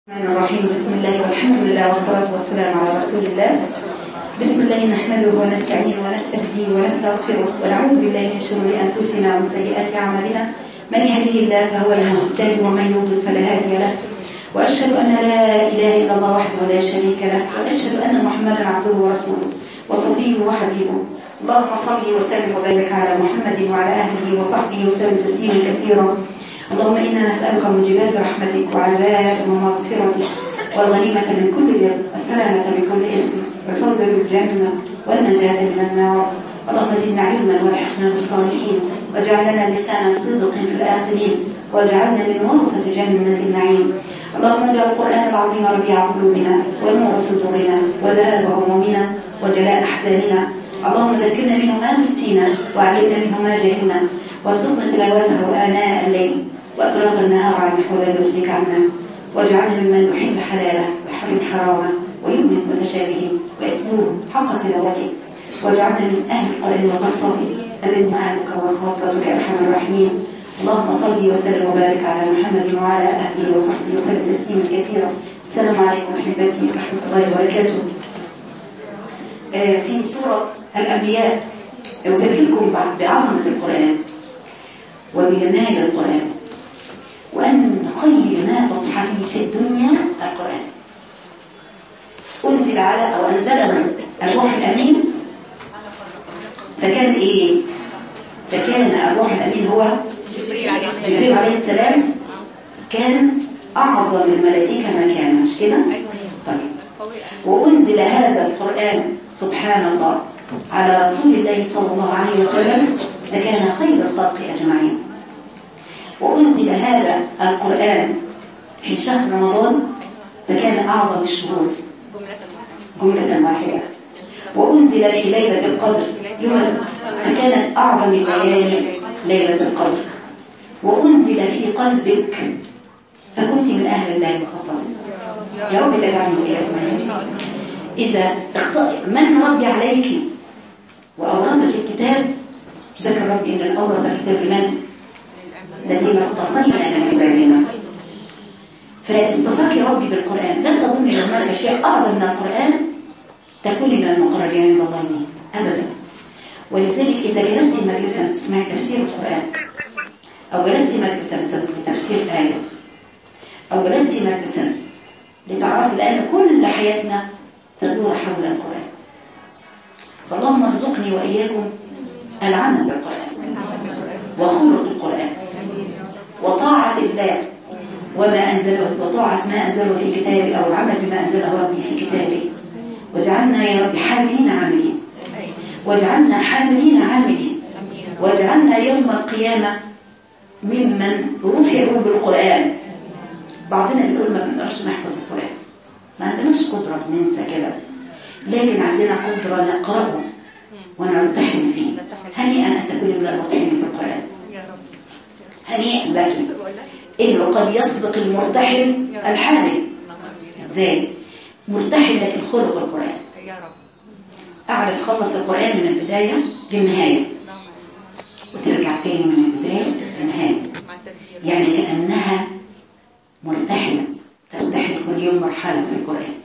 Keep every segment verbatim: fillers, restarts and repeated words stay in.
الرحمن الرحيم. بسم الله والحمد لله والصلاة والسلام على رسول الله. بسم الله نحمده ونستعين ونستهديه ونستغفره ونعوذ بالله من شرور أنفسنا ومن سيئات أعمالنا. من يهده الله فهو المهتدي ومن يضلل فلا هادي له. وأشهد أن لا إله إلا الله وحده لا شريك له، وأشهد أن محمدا عبده ورسوله وصفيه وحبيبه. اللهم صل وسلم وبارك على محمد وعلى آله وصحبه وسلم تسليما كثيرا. اللهم إنا نسألك موجبات رحمتك وعزائك ومغفرتك والغنيمة من كل بر والسلامة من كل إثم والفوز بالجنة والنجاة من النار. اللهم زدنا علما والحقنا بالصالحين واجعلنا لسانا صدق في الآخرين واجعلنا من ورثة جنة النعيم. اللهم اجعل القرآن العظيم ربيع قلوبنا ونور صدورنا وذهاب همومنا وجلاء أحزاننا. اللهم ذكرنا منه ما نسينا وعلمنا منه ما جهلنا وارزقنا تلاوته آناء الليل وأطراف النهار عن نحو ذلك عنا، واجعلنا ممن يحب حلاله ويحرم حرامه ويؤمن متشابهه ويتلوه حق تلاوته، واجعلنا من أهل القرآن وخاصته الذين أهلك وخاصتك يا أرحم الراحمين. اللهم صل وسلم وبارك على محمد وعلى أهله وصحبه وسلم تسليما كثيرا. السلام عليكم أحبتي ورحمة الله وبركاته. في سورة الأنبياء أذكركم بعظمة القرآن وبجمال القرآن، وأن من خير ما تصحبه في الدنيا القرآن. أنزل على أو أنزله الروح الأمين، فكان إيه؟ فكان الروح الأمين هو جبريل عليه السلام، كان أعظم الملائكة مكانا، مش كده؟ طيب، وأنزل هذا القرآن سبحان الله على رسول الله صلى الله عليه وسلم، فكان خير الخلق أجمعين. وأنزل هذا القرآن في شهر رمضان، فكان أعظم الشهور جملة واحدة. وأنزل في ليلة القدر يوم، فكانت أعظم الليالي ليلة القدر. وأنزل في قلبك، فكنت من أهل الله وخاصته. يا رب تجعلني وإياكم. إذا من ربي عليك وأورثك الكتاب، ذكر ربي إن الأورث الكتاب لمن؟ الذين اصطفينا من عبادنا. فاصطفاك ربي بالقرآن، لن تظن أن هناك أشياء أعظم من القرآن تكون من المقربين عند الله أبدا. ولذلك إذا جلست مجلسا تسمعي تفسير القرآن، أو جلست مجلسا لتفسير آية، أو جلست مجلسا لتعرف لأن كل حياتنا تدور حول القرآن. فاللهم ارزقني وإياكم العمل بالقرآن وخلق القرآن وطاعة الله وما أنزله، وطاعة ما أنزله في كتابه، أو العمل بما أنزله ربي في كتابه. واجعلنا يا رب حاملين عاملين، واجعلنا حاملين عاملين، واجعلنا يوم القيامة ممن رفعوا بالقرآن. بعضنا بيقول ما بنقدرش نحفظ القرآن، ما عندناش قدرة ننسى كده، لكن عندنا قدرة نقرأه ونرتحم فيه. هنيئا أن تكون من المرتحمين في القرآن. هنيئا لك إنه قد يسبق المرتحم الحامل. إزاي؟ مرتحم لكن خلق القرآن، قاعدة تخلص القرآن من البداية للنهاية وترجع تاني من البداية للنهاية، يعني كأنها مرتحلة ترتحل كل يوم مرحلة في القرآن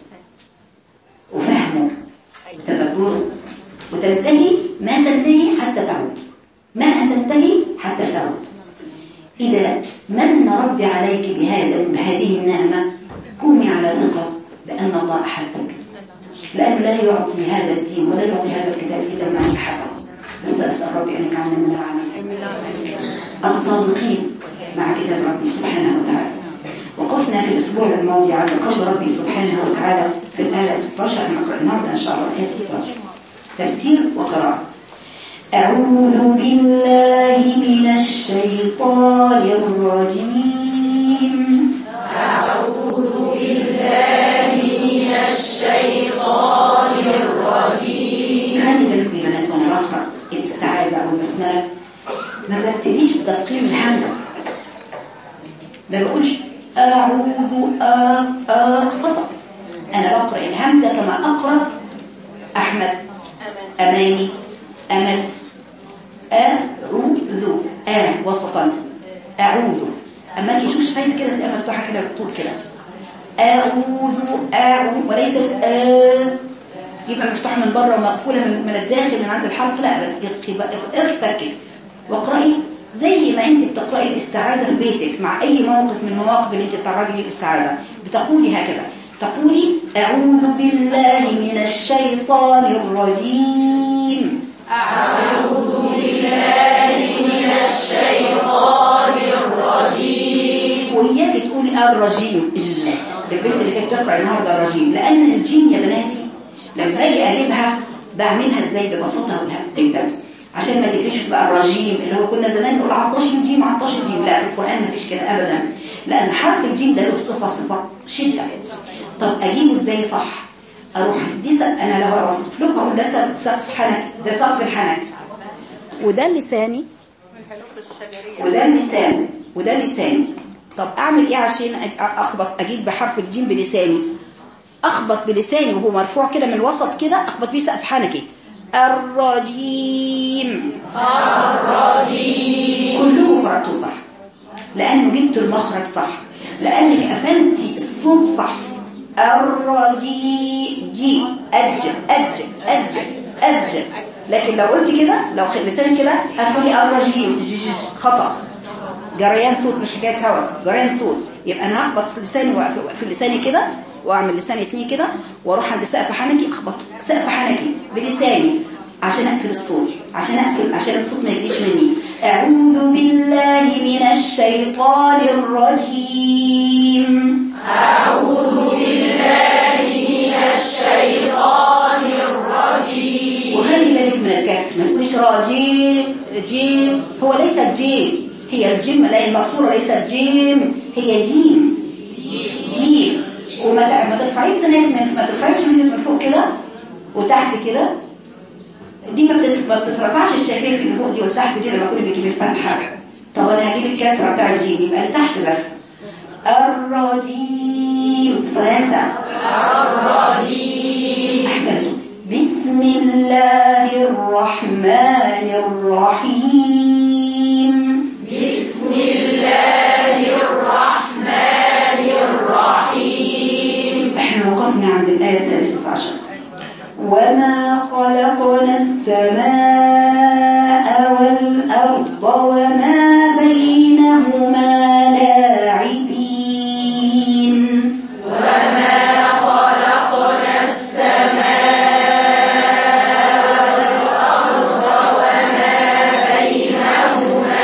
وفهمه وتدبره، وتنتهي ما تنتهي حتى تعود، ما أن تنتهي حتى تعود. إذا من ربي عليك بهذا بهذه النعمة، كوني على ثقة بأن الله أحبك، لأنه لا يعطي هذا الدين ولا يعطي هذا الكتاب إلا من أحبه. بس أسأل ربي أن يجعلنا من العاملين الصادقين مع كتاب ربي سبحانه وتعالى. وقفنا في الأسبوع الماضي على قول ربي سبحانه وتعالى في الآية ستة عشر. نقرأ النهارده إن شاء الله الآية ستة عشر تفسير وقراءة. أعوذ بالله من الشيطان الرجيم. أعوذ بالله من الشيطان الرجيم. خلي بالكم يا بنات وأنا بقرأ الاستعاذة أو البسملة ما ببتديش بتفخيم الهمزة، ما بقولش أعوذ آ آ خطأ. أنا بقرأ الهمزة كما أقرأ أحمد، أماني، أمل، أعوذ، آ وسطا، أعوذ. أما أجي شوف شفايف كده تبقى مفتوحة كده بالطول كده، أعوذ أعوذ وليست آ يبقى مفتوح من بره ومقفولة من, من الداخل من عند الحلق. لا ارفكي واقرأي زي ما انت بتقرأي الاستعاذة في بيتك مع اي موقف من المواقف اللي انت بتتعرضي ليه الاستعاذة، بتقولي هكذا، تقولي أعوذ بالله من الشيطان الرجيم. أعوذ بالله من الشيطان الرجيم. وإياك تقولي الرجيم البنت اللي كانت بتقرأ النهارده الرجيم، لأن الجيم يا بناتي لما باجي أجيبها بعملها ازاي؟ ببساطة أقولها جدا عشان ما تجريش بقى الرجيم اللي هو كنا زمان نقول عطاش الجيم عطاش الجيم. لا، في القرآن ما فيش كده أبدا، لأن حرف الجيم ده له صفة صفة شدة. طب أجيبه ازاي صح؟ أروح دي أنا لو أوصف لكم أقول ده سقف حنك، ده سقف الحنك، وده لساني، وده اللسان، وده لساني. طب أعمل إيه عشان أخبط أجيب بحرف الجيم بلساني؟ أخبط بلساني وهو مرفوع كده من الوسط كده، أخبط بيه سقف حنكي. الرجيم الرجيم كله قرأته صح، لأنه جبت المخرج صح، لأنك قفلتي الصوت صح. الرجيم جي أج أج أج أج. لكن لو قلت كده، لو لسانك كده هتقولي الرجيم خطأ، جريان صوت مش حكاية هوا، جريان صوت. يبقى أنا هخبط لساني في لساني كده واعمل لساني اتنين كده واروح عند سقف حنكي، اخبط سقف حنكي بلساني عشان اقفل الصوت، عشان اقفل عشان الصوت ما يجيش مني. اعوذ بالله من الشيطان الرجيم. اعوذ بالله من الشيطان الرجيم. وخلي بالك من الكسر، ما تقوليش راجيم جيم، هو ليس الجيم، هي الجيم لا المكسوره، ليست جيم، هي جيم جيم. وما ما ترفعيش سنانك من ما ترفعيش من فوق كده وتحت كده، دي ما بتترفعش الشفايف اللي فوق دي والتحت دي لما اكون بجيب الفتحه. طب انا هجيب الكسره بتاع الجيم يبقى لتحت بس. الرجيم ثلاثه. الرجيم. احسنتم. بسم الله الرحمن الرحيم. بسم الله الرحمن الرحيم. احنا وقفنا عند الآية الثالثة عشر. وما خلقنا السماء والأرض وما بينهما لاعبين. وما خلقنا السماء والأرض وما بينهما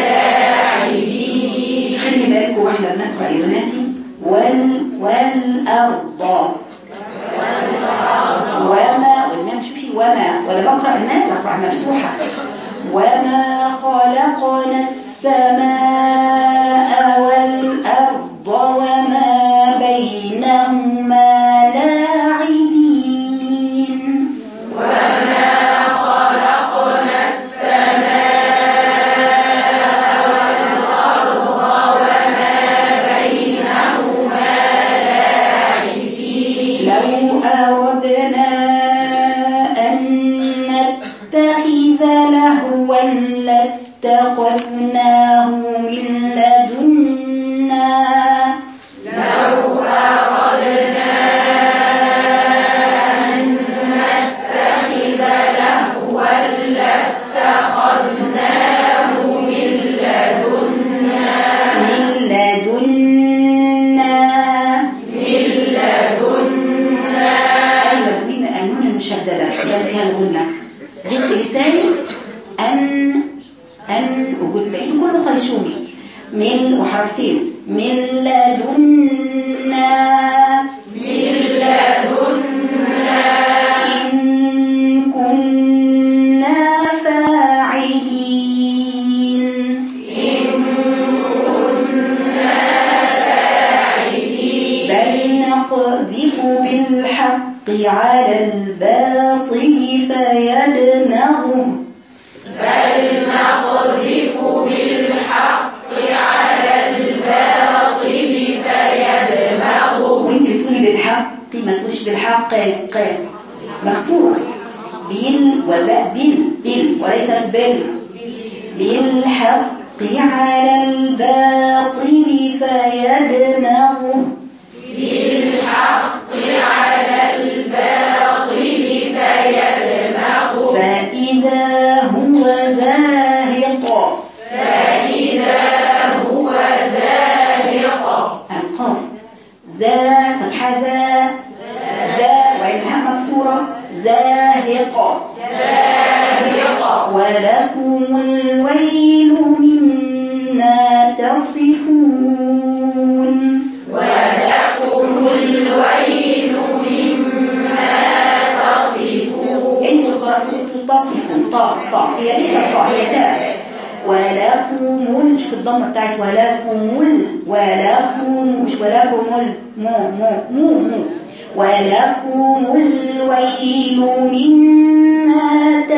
لاعبين. خلي بالكم واحنا بنقرأ يا بناتي وال والأرض وما والماء شوفي وما، ولا بقرأ الماء بقرأ مفتوحة. وما خلقنا السماء والأرض وما بينهما لاعبين. وما خلقنا السماء والأرض وما بينهما لاعبين. لو أردنا أن نتخذ لهوا لاتخذناه من لدنا. لو أردنا أن نتخذ لهوا لاتخذناه من لدنا. من لدنا من لدنا. أيوة من النون المشددة اللي فيها الغنة. جزء لساني أن أن وجزء بقيته كله خيشومي من وحركتين. من لدنا من لدنا. إن كنا فاعلين. إن كنا فاعلين. بل نقذف بالحق على الباطل فيدمغه. بل نقذف بالحق على الباطل فيدمغه. وانت بتقولي بالحق ما تقوليش بالحق ق مكسور بال والباء بال بال وليس بال. بالحق على الباطل فيدمغه. بالحق زا فتحة زا زا وعينها مكسورة زاهقة ولكم الويل مما تصفون ولكم الويل مما تصفون. انتوا قرأتوا تصفون طاء طاء هي لسه طاء هي تاء. ولكم في الضمه بتاعت ولكم ولكم مش ولكم مو مو مو مو ولكم الويل مما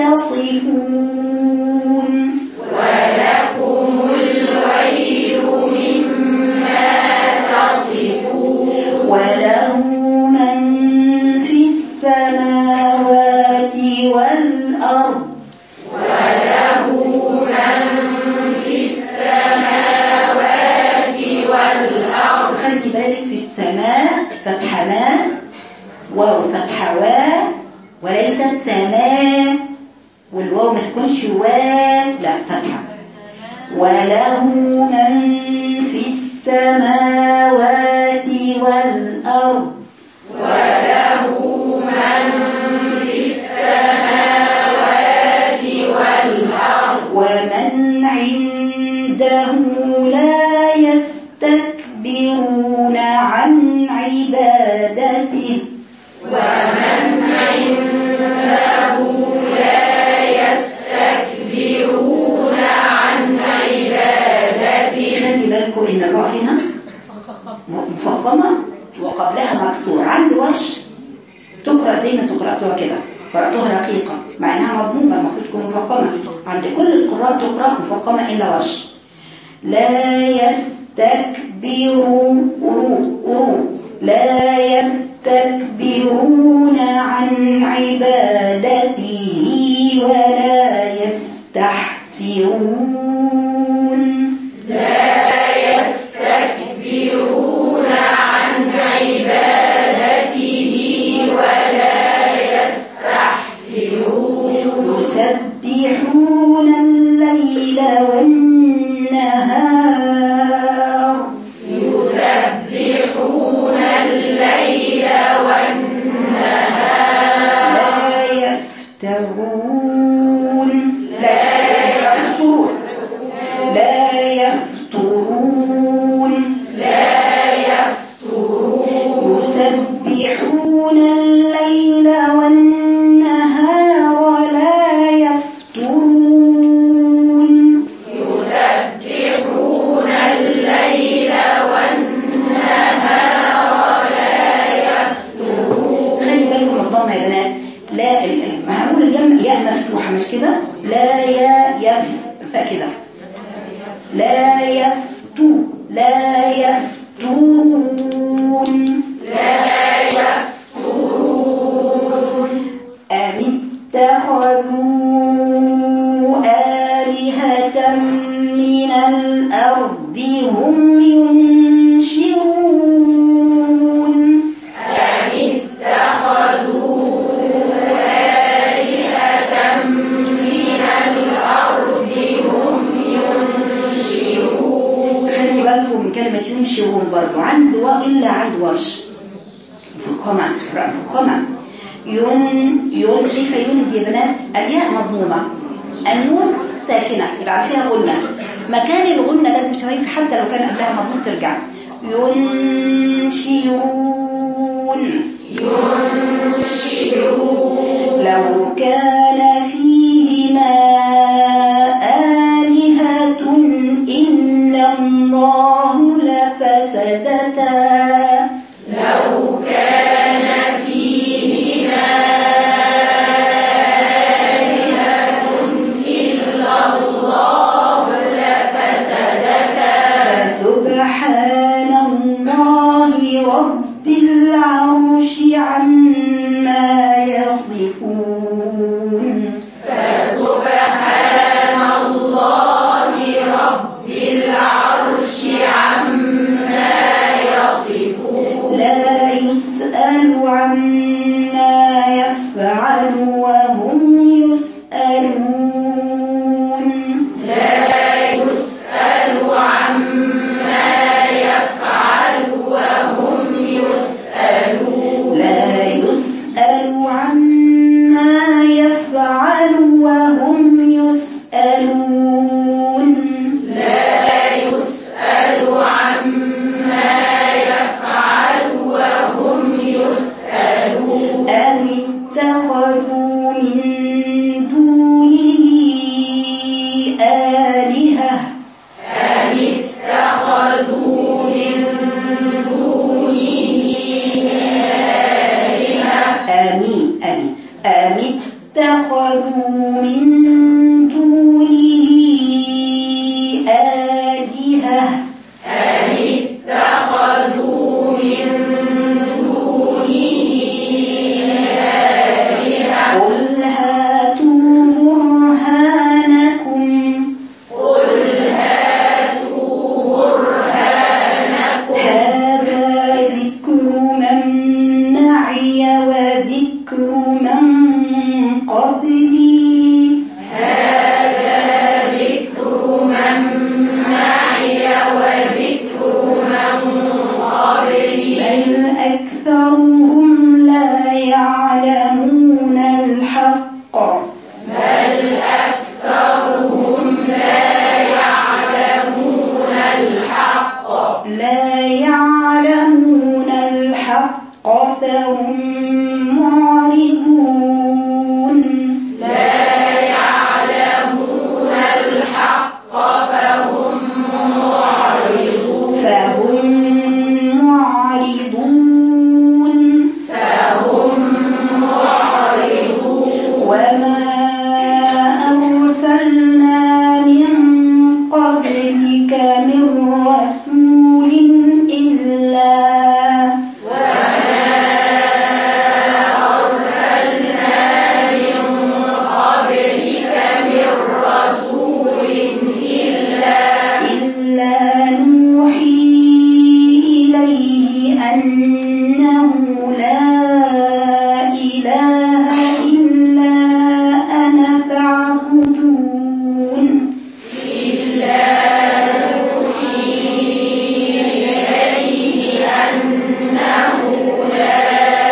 تصفون. ولكم الويل مما تصفون. وله من في السماوات والأرض وله من في السماوات والأرض. خلي بالك في السماء فتحة ما واو فتحة وا وليست سماء والواو ما تكونش وا لا فتحة. وله من في السماوات والأرض وله من في السماوات والأرض. ومن عنده لا يستكبرون عن عبادته. ومن عنده لا يستكبرون عن عبادته. خلي بالكم ان الراء هنا مفخمه وقبلها مكسور. عند ورش تقرا زي ما تقراتوها كده قراتوها رقيقه مع انها مضمومه المفروض تكون مفخمه. عند كل القراء تقرا مفخمه الا ورش. لا يستكبرون لا يستكبرون عن عبادته ولا يستحسرون. لا يستكبرون عن عبادته ولا يستحسرون. يسبحون الليل والنهار يسبحون الليل والنهار لا يفترون لا يفترون لا يفترون لا يفترون. يسبحون الليل والنهار لا يفترون. يسبحون الليل والنهار لا يفترون. خلي بالكم من الضمه يا بنات. لا هنقول الياء ياء مفتوحه مش كده. لا يا يف فكده لا يفتو لا يفترون لا يفترون. أم اتخذوا آلهة من الأرض هم ينشرون. أم اتخذوا آلهة من الأرض هم ينشرون. خلي بالكم من كلمة ينشرون برضو عند وإلا عند ورش مفخمة مفخمة. يون يون شايفة يون دي يا بنات الياء مضمومة النون ساكنة يبقى عارفيها غنة. مكان الغنة لازم شوية حتى لو كان قبلها مضموم ترجع. ينشرون ينشرون. لو كان فيهما آلهة إلا الله لفسدتا. لو كان فيهما آلهة إلا الله لفسدتا. فسبحان الله رب العرش عما يصفون. فسبحان الله رب العرش عما يصفون. لا يسأل عما يفعل وهم يسألون. لا يسأل عما يفعل وهم آمين آمين آمين اتخذوا من دونه آلهة أم اتخذوا من دونه آلهة قل هاتوا برهانكم قل هاتوا برهانكم هذا ذكر من معي وذكر من قبلي هذا ذكر من معي وذكر من قبلي بل أكثرهم لا يعلمون الحق بل أكثرهم لا يعلمون الحق لا يعلمون الحق فهم معرضون لا يعلمون الحق فهم معرضون فهم معرضون فهم معرضون وما أرسلنا من قبلك من رسول إلا أرسلنا من قبلك من رسول إلا إلا نوحي إليه أنه لا إله إلا أنا فاعبدون إلا نوحي إليه أنه لا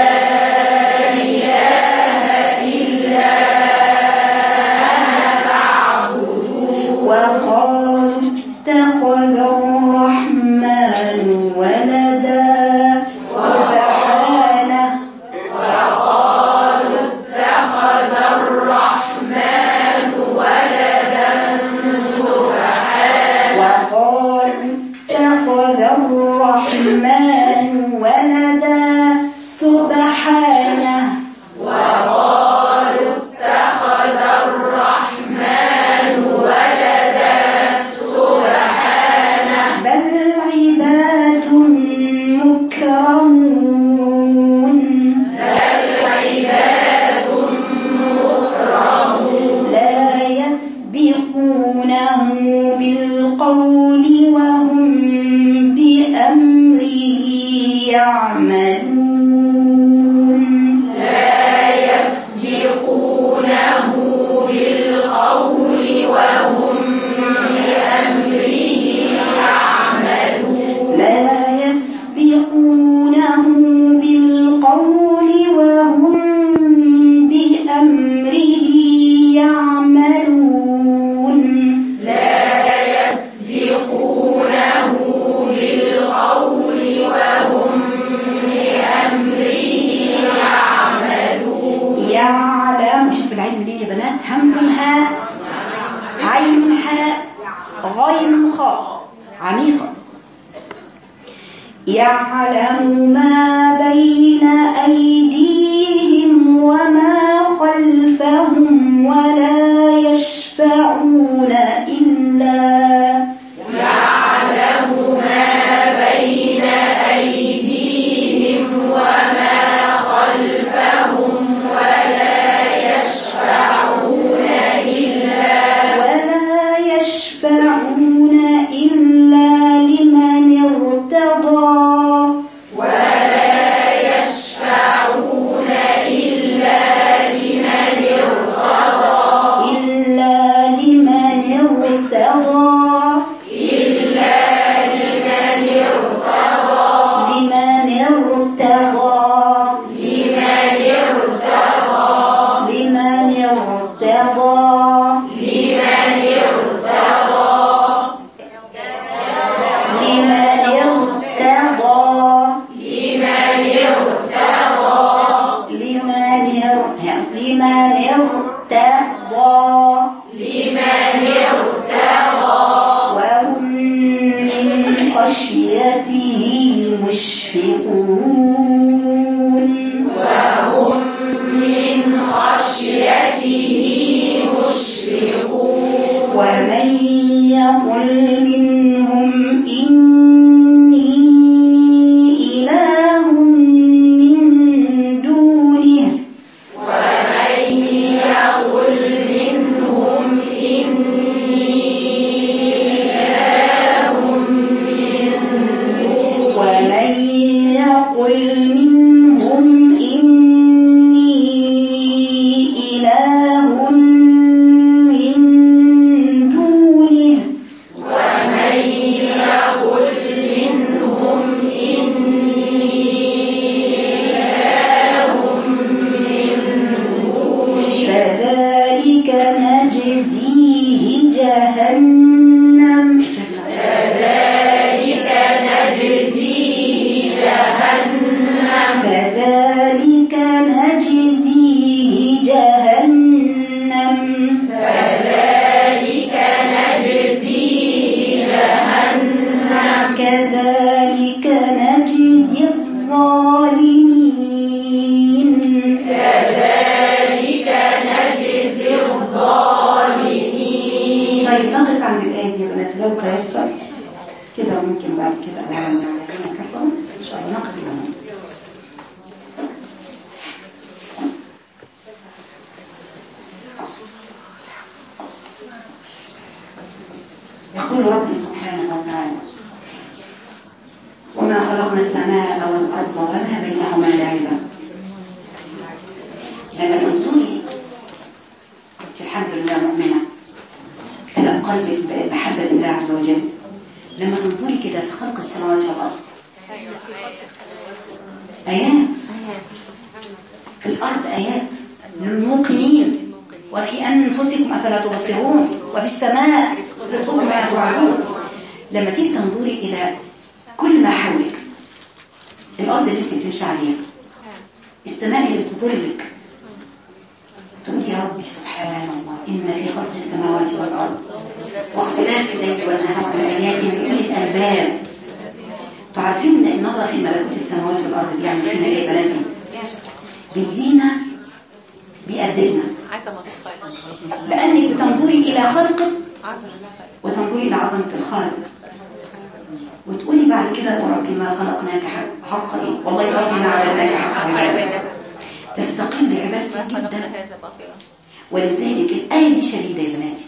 إله إلا أنا فاعبدون وقالوا اتخذ الرحمن ولدا سبحانه وقالوا اتخذ الرحمن ولدا سبحانه وقالوا اتخذ الرحمن ولدا سبحانه وقالوا اتخذ الرحمن ولدا سبحانه بل عباد مكرمون بل عباد مكرمون لا يسبقونه بالقول وهم بأمره يعملون لا يسبقونه بالقول وهم بأمره يعملون لا يسبقونه بالقول وهم بأمره يعملون لا يسبقونه بالقول وهم بأمره يعملون يعلم. شوف العين دي يا بنات، همز هاء عين حاء غين خاء عميقة. يعلم ما بين أيديهم وما خلفهم ولا يشفعون إلا يعلم ما بين أيديهم وما خلفهم ولا يشفعون إلا ولا يشفعون إلا لمن ارتضى ولا يشفعون إلا لمن ارتضى إلا لمن ارتضى إلا لمن ارتضى لمن ارتضى لمن ارتضى لمن ارتضى لمن ارتضى لمن ارتضى لمن ارتضى لمن ار- لمن ارتضى لمن ارتضى وهم من خشيته مشفقون يقل منهم إني إله من دونه ومن يقل منهم إني إله من دونه فذلك نجزيه جهنم كذلك نجزيه جهنم كذلك نجزيه جهنم كذلك نجزيه جهنم كذلك نجزي الظالمين كذلك نجزي الظالمين. طيب نقف عند الآية دي بنات لو تيسر كده ممكن بعد كده أعلم علينا كفر إن شاء الله نقف هنا. يقول ربي سبحانه وتعالى وما خلقنا السماء والأرض وما بينهما لعبا. لما تنظري أنت الحمد لله مؤمنة تلقى قلبك بمحبة الله عز وجل. لما تنظري كده في خلق السماوات والأرض آيات في الأرض، آيات للموقنين، وفي أنفسكم أفلا تبصرون، وفي السماء رزقكم وما توعدون. لما تيجي تنظري إلى كل ما حولك، الأرض اللي انت بتمشي عليها، السماء اللي بتظلك، تقول يا ربي سبحان الله إن في خلق السماوات والأرض واختلاف الليل والنهار لآيات لأولي الألباب. تعرفين ان النظر في ملكوت السماوات والأرض بيعمل فينا ايه بناتي؟ بيدينا بيأدبنا، لأنك بتنظري إلى خلقك وتنظري إلى عظمة الخالق، وتقولي بعد كده ربي ما خلقناك حقا إيه؟ والله ربي ما عبدناك حقا عبادك. تستقيم بعبادتك جدا. ولذلك الآية دي شديدة يا بناتي،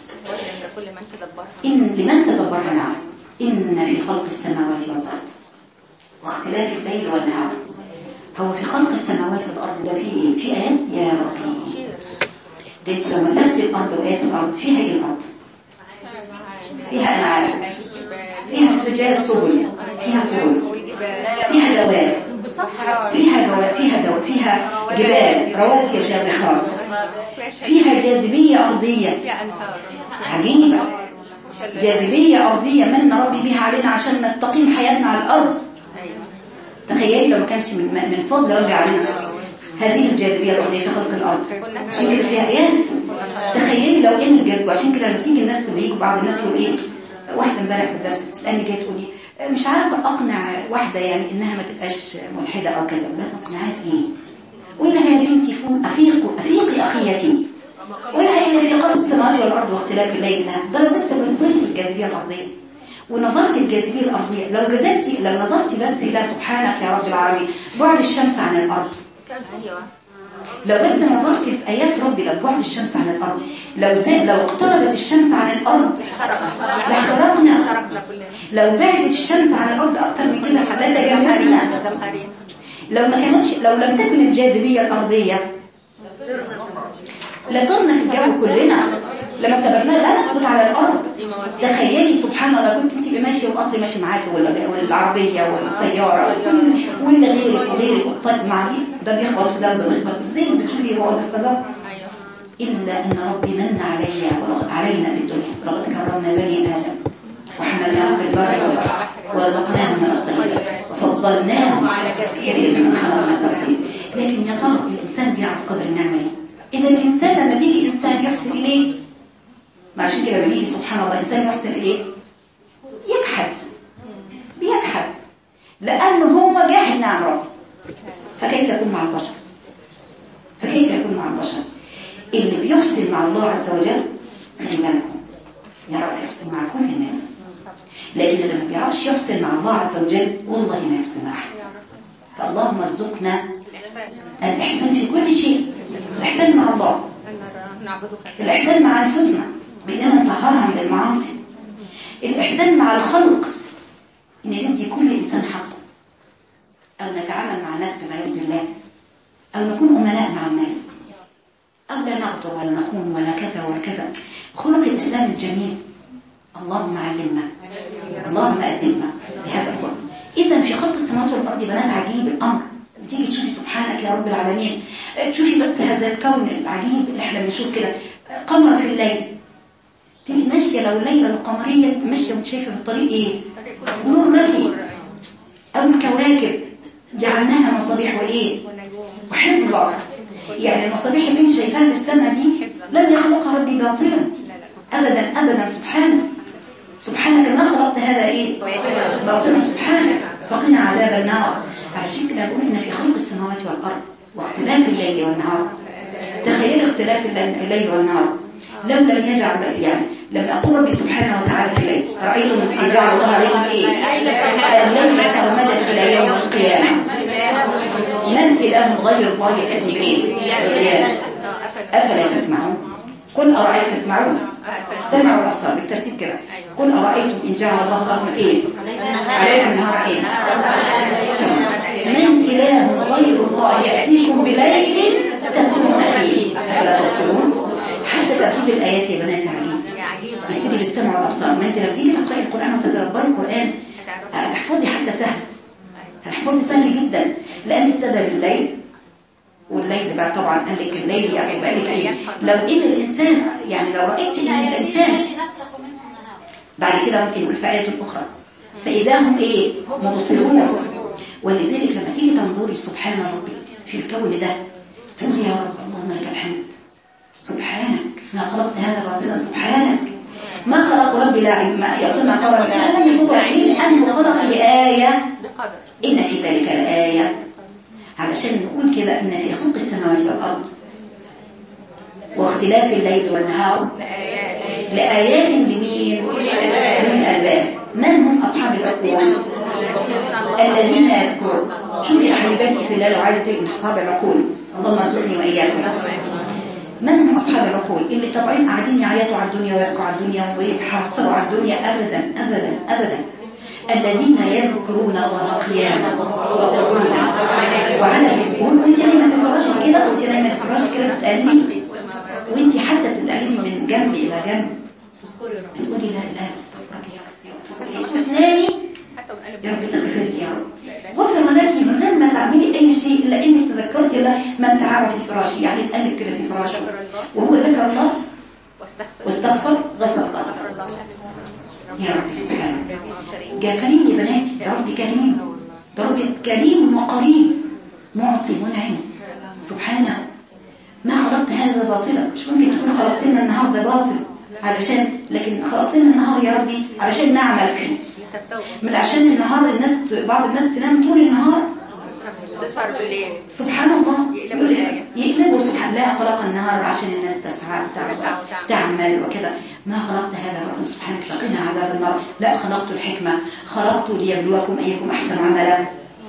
إن لمن تدبرها. نعم إن في خلق السماوات والأرض واختلاف الليل والنهار. هو في خلق السماوات والأرض ده فيه إيه؟ في آيات يا ربي. ده انت لو مسكت الأرض وآيات الأرض فيها إيه الأرض؟ فيها أنعام، فيها فجاج سبل، فيها سبل، فيها دواب، فيها دواء، فيها دواء، فيها جبال رواسي شامخات، فيها جاذبية أرضية عجيبة، جاذبية أرضية من ربي بها علينا عشان نستقيم حياتنا على الأرض. تخيلي لو ما كانش من, من فضل ربي علينا هذه الجاذبية الأرضية في خلق الأرض، عشان كده فيها آيات. تخيلي لو إن الجاذبية، عشان كده لما تيجي الناس تبيجوا بعض الناس يقول إيه، واحدة امبارح في الدرس تسألني جاي تقولي مش عارفة أقنع واحدة يعني إنها ما تبقاش ملحدة أو كذا. لا تقنعات إيه؟ قول لها يا بنتي فون أفيق أفيقي أخيتي، قول لها إن في خلق السماوات والأرض واختلاف الليل والنهار ده بس بتظل الجاذبية الأرضية. ونظرت الجاذبية الأرضية لو جزلتي لو نظرتي بس إلى سبحانك يا رب العالمين بعد الشمس عن الأرض، لو بس نظرتي في آيات ربي لو بعد الشمس عن الأرض، لو زي لو اقتربت الشمس عن الأرض لاحترقنا، لو بعدت الشمس عن الأرض أكتر من كده لتجمدنا، لو ما كانتش لو لم تكن الجاذبية الأرضية لطرنا في الجو كلنا، لما سببنا لا نثبت على الأرض. تخيلي سبحان الله كنت انت ماشيه والقطر ماشي معاكي والعربيه والسياره واللي غيرك وغيرك والطريق معاكي ده بيخبط ده بيخبط زي ما بتقولي هو ده فضل. الا ان ربي من علي علينا في الدنيا لقد كرمنا بني ادم وحملناهم في البر والبحر ورزقناهم من الطيبات وفضلناهم على كثير من خلقنا تفضيلا. لكن يا ترى الانسان بيعرف قدر النعمه دي؟ اذا الانسان لما بيجي انسان يحسن اليه، ما عشان كده لما بيجي سبحان الله انسان يحسن اليه يجحد، بيجحد لانه هو جاحد نعم رب. فكيف يكون مع البشر؟ فكيف يكون مع البشر؟ اللي بيحسن مع الله عز وجل خلي بالكم يعرف يحسن مع كل الناس، لكن اللي ما بيعرفش يحسن مع الله عز وجل والله ما يحسن مع احد. فاللهم ارزقنا الإحسان في كل شيء، الإحسان مع الله، الإحسان مع أنفسنا بأننا نطهرها من المعاصي، الإحسان مع الخلق إن ندي كل إنسان حقه. أو نتعامل مع الناس بما يرضي الله، أو نكون أمناء مع الناس، أو لا نغدر ولا نخون ولا كذا ولا كذا. خلق الإسلام الجميل. اللهم علمنا، اللهم أدلنا بهذا الخلق. إذا في خلق السماوات والأرض بنات عجيب الأمر. تيجي تشوفي سبحانك يا رب العالمين، تشوفي بس هذا الكون العجيب اللي احنا بنشوف كده، قمر في الليل، تبقي ماشيه لو الليله القمريه تبقي ماشيه وانت شايفه في الطريق ايه؟ نور ملكي. او الكواكب جعلناها مصابيح وايه؟ وحفظا. يعني المصابيح اللي انت شايفاها في السماء دي لم يخلقها ربي باطلا ابدا ابدا. سبحانك سبحانك ما خلقت هذا ايه؟ باطلا سبحانك. فقنا عذاب النار. علشان كده نقول ان في خلق السماوات والارض واختلاف الليل والنهار. تخيل اختلاف الليل والنهار لو لم يجعل، يعني لم يقول ربي سبحانه وتعالى في الليل رأيتم ان جعل الله عليكم ايه؟ الليل سرمدا الى يوم القيامه من اله غير الله يأتيكم بايه؟ افلا تسمعون؟ قل ارايتم تسمعون السمع والابصار بالترتيب كده. قل ارايتم ان جعل الله لكم ايه؟ عليكم النهار ايه؟ من اله غير الله يأتيكم بليل تسكنون فيه افلا تبصرون؟ حتى ترتيب الايات يا بنات عجيب. تبتدي بالسمع والابصار. ما انت لما تيجي تقراي القران وتتدبري القران هتحفظي حتى سهل، هتحفظي سهل جدا، لان ابتدى بالليل والليل بقى طبعا قال لك الليل يعني بقى لك ايه؟ لو ان الانسان يعني لو رايت ان الانسان بعد كده ممكن يقول في ايه اخرى فاذا هم ايه؟ مبصرون. ولذلك لما تيجي تنظري سبحان ربي في الكون ده تقولي يا رب اللهم لك الحمد، سبحانك ما خلقت هذا باطلا، سبحانك ما خلق ربي لاعب ما يقول ما خلق لم يكن عليم انه خلق لآية ان في ذلك لآية. علشان نقول كده ان في خلق السماوات والارض واختلاف الليل والنهار لآيات لمين؟ من الألباب. من هم أصحاب العقول؟ الذين يذكرون. شوفي يا حبيباتي في الله لو عايزة تبقي من أصحاب العقول، اللهم ارزقني وإياكم. من هم أصحاب العقول؟ اللي طبعا قاعدين يعيطوا على الدنيا ويبكوا على الدنيا ويحصلوا على الدنيا أبدا أبدا أبدا. الذين يذكرون الله قياما وقعودا وعلى جنوبهم. وانت نايمه في فراشك كده، وانت نايمه في فراشك كده بتقلبي، وانت حتى بتتقلبي من جنب الى جنب بتقولي لا اله استغفرك يا رب، وتنامي يا رب تغفر لي يا رب، غفر لك من غير ما تعملي اي شيء الا انك تذكرتي الله. من تعرف في فراشه يعني تقلب كده في فراشه وهو ذكر الله واستغفر غفر الله يا رب. سبحانك يا كريم يا بناتي، ده ربي كريم، ده ربي كريم وقريب معطي منعم سبحانه. ما خلقت هذا باطلا. مش ممكن تكون خلقت لنا النهار ده باطل علشان، لكن خلقت لنا النهار يا ربي علشان نعمل فيه، من عشان النهار الناس بعض الناس تنام طول النهار تسهر بالليل. سبحان الله يقلبوا سبحان الله. خلق النهار عشان الناس تسعى تعمل وكذا. ما خلقت هذا باطلا سبحانك فقنا عذاب النار. لا، خلقت الحكمة، خلقت ليبلوكم أيكم أحسن عملا،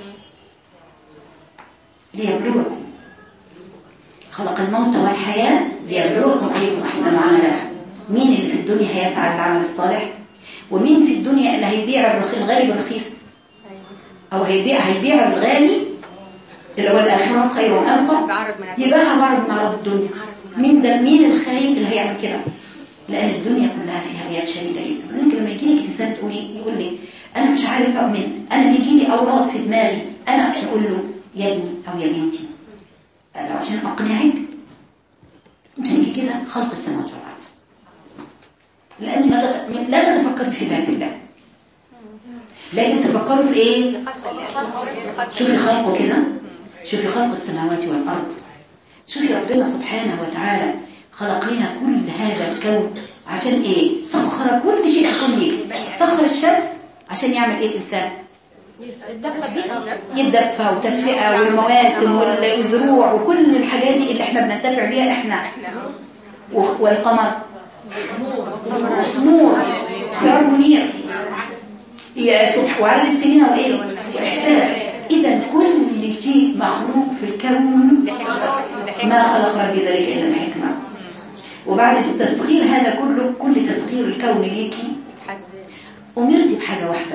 ليبلوكم. خلق الموت والحياة ليبلوكم أيكم أحسن عملا. مين اللي في الدنيا هيسعى للعمل الصالح؟ ومين في الدنيا اللي هيبيع الغالي بالرخيص؟ أو هيبيع هيبيع الغالي اللي هو الآخرة خير وأبقى، يباعها بعرض من عرض الدنيا. مين ده؟ مين الخايب اللي هيعمل كده؟ لأن الدنيا كلها فيها رياض شديدة جدا. لذلك لما يجي لك إنسان تقولي يقول لك أنا مش عارف أؤمن، أنا بيجي لي أوراد في دماغي، أنا أقول له يا ابني أو يا بنتي أنا عشان أقنعك امسكي كده خلق السماوات والأرض، لأن ما تت... لا تتفكري في ذات الله، لكن تفكروا في إيه؟ شوفي خلقه كده، شوفي خلق السماوات والأرض، شوفي ربنا سبحانه وتعالى خلق لنا كل هذا الكون عشان إيه؟ سخر كل شيء يكون ليك. سخر الشمس عشان يعمل إيه الإنسان؟ يتدفى وتدفئة والمواسم والزروع وكل الحاجات دي اللي احنا بننتفع بيها احنا. والقمر نور سراج منير يا سبح وعدد السنين وايه والحساب. اذا كل شيء مخلوق في الكون ما خلق ربي ذلك الا الحكمه. وبعد التسخير هذا كله، كل تسخير الكون ليكي أمرت بحاجة واحدة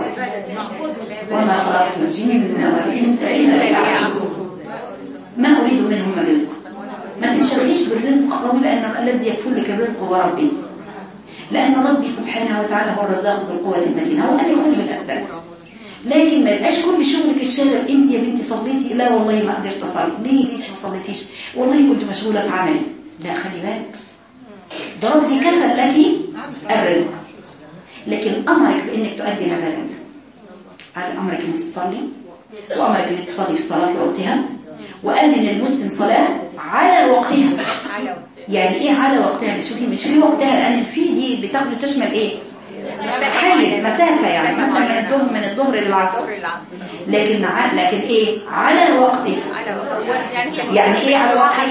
وما خلقت الجن والإنس إلا ليعبدون ما أريد منهم الرزق. ما تنشغليش بالرزق قوي، لأن الذي يكفل لك الرزق هو ربي، لأن ربي سبحانه وتعالى هو الرزاق ذو القوة المتين، هو أن يكون بالأسباب. لكن ما يبقاش كل شغلك الشاغل انت يا بنتي صليتي، لا والله ما قدرت اصلي. ليه انت ما صليتيش؟ والله كنت مشغوله في عملي. لا خلي بالك، ده ربي كفل لك الرزق، لكن امرك بانك تؤدي العبادات. على امرك انك تصلي، وامرك انك تصلي في الصلاه في وقتها، وقال ان المسلم صلاه على وقتها. يعني ايه على وقتها؟ شوفي مش في وقتها، لان في دي بتاخد تشمل ايه؟ حيز مسافة، يعني مثلا من الظهر من الظهر للعصر، لكن ع... لكن ايه على وقته. يعني ايه على وقته؟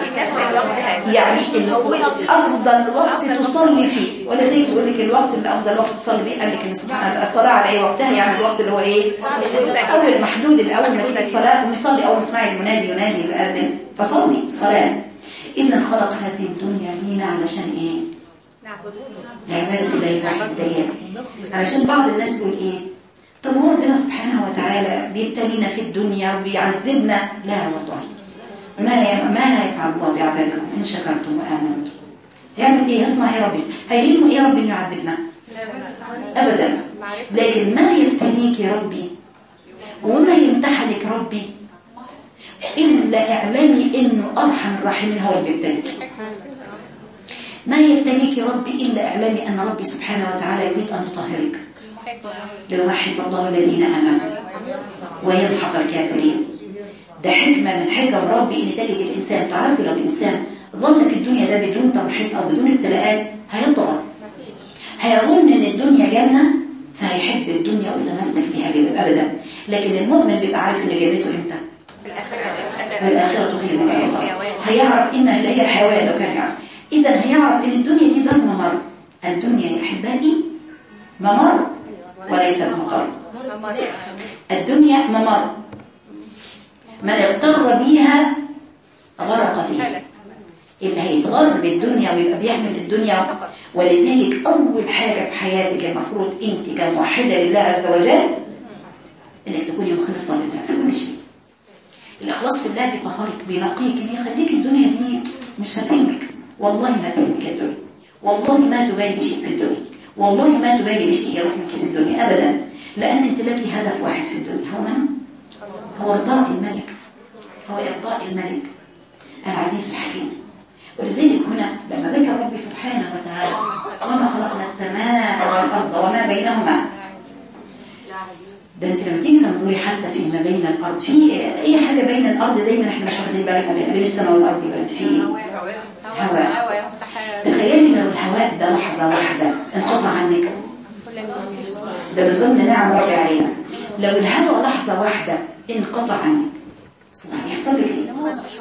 يعني افضل وقت تصلي فيه، ولا زي تقول لك الوقت اللي افضل وقت تصلي فيه، قال لك ان سبحان الله الصلاه على اي وقتها، يعني الوقت اللي هو ايه اول محدود، الاول ما تيجي الصلاه ويصلي اول ما اسمعي المنادي ينادي الاذن فصلي الصلاه. اذا خلق هذه الدنيا لينا علشان ايه؟ لعبادة الله الواحد ديان. علشان بعض الناس تقول ايه؟ طب هو ربنا سبحانه وتعالى بيبتلينا في الدنيا وبيعذبنا؟ لا والله، ما ما يفعل الله بعذابكم ان شكرتم وامنتم. يعمل ايه؟ يصنع يا ربي، هيجيلهم ايه ربي انه يعذبنا؟ ابدا. لكن ما يبتليك يا ربي وما يمتحنك ربي الا اعلمي انه ارحم الراحمين هو اللي بيبتليك. ما يبتليك يا ربي إلا اعلمي أن ربي سبحانه وتعالى يريد أن يطهرك، ليمحص الله الذين آمنوا ويمحق الكافرين. ده حكمة من حكم ربي إن تجد الإنسان، تعرفي لو الإنسان ظل في الدنيا ده بدون تمحيص أو بدون ابتلاءات هيطغى، هيظن أن الدنيا جنة فهيحب الدنيا ويتمسك فيها جدا أبدا. لكن المؤمن بيبقى عارف أن جنته إمتى؟ في الآخرة خير من الأخرى. هيعرف إنها هي الحيوان لو كان يعرف. إذا هيعرف أن الدنيا دي دار ممر. الدنيا يا أحبائي ممر وليست مقر. الدنيا ممر، من اغتر بيها غرق فيها. اللي هيتغر بالدنيا ويبقى بيعمل الدنيا. ولذلك أول حاجة في حياتك المفروض أنت كموحدة لله عز وجل إنك تكوني مخلصة لله في كل شيء. الإخلاص في الله بيطهرك بينقيك، بيخليك الدنيا دي مش هتهمك. والله ما تهمك الدنيا، والله ما تبالي بشيء في الدنيا، والله ما تبالي بشيء يروح منك في الدنيا أبدا. لأن أنت لك هدف واحد في الدنيا، هو من؟ هو إرضاء الملك، هو إرضاء الملك العزيز الحكيم. ولذلك هنا لما ذكر ربي سبحانه وتعالى وما خلقنا السماء والأرض وما بينهما، ده انت لما تيجي تنظري حتى في ما بين الأرض، في أي حاجة بين الأرض دايما احنا مش واخدين بالنا بين السماء والأرض يبقى في هواء. تخيلي لو الهواء ده لحظة واحدة انقطع عنك، ده من ضمن نعم ربي علينا. لو الهواء لحظة واحدة انقطع عنك سبحان يحصل لك ايه؟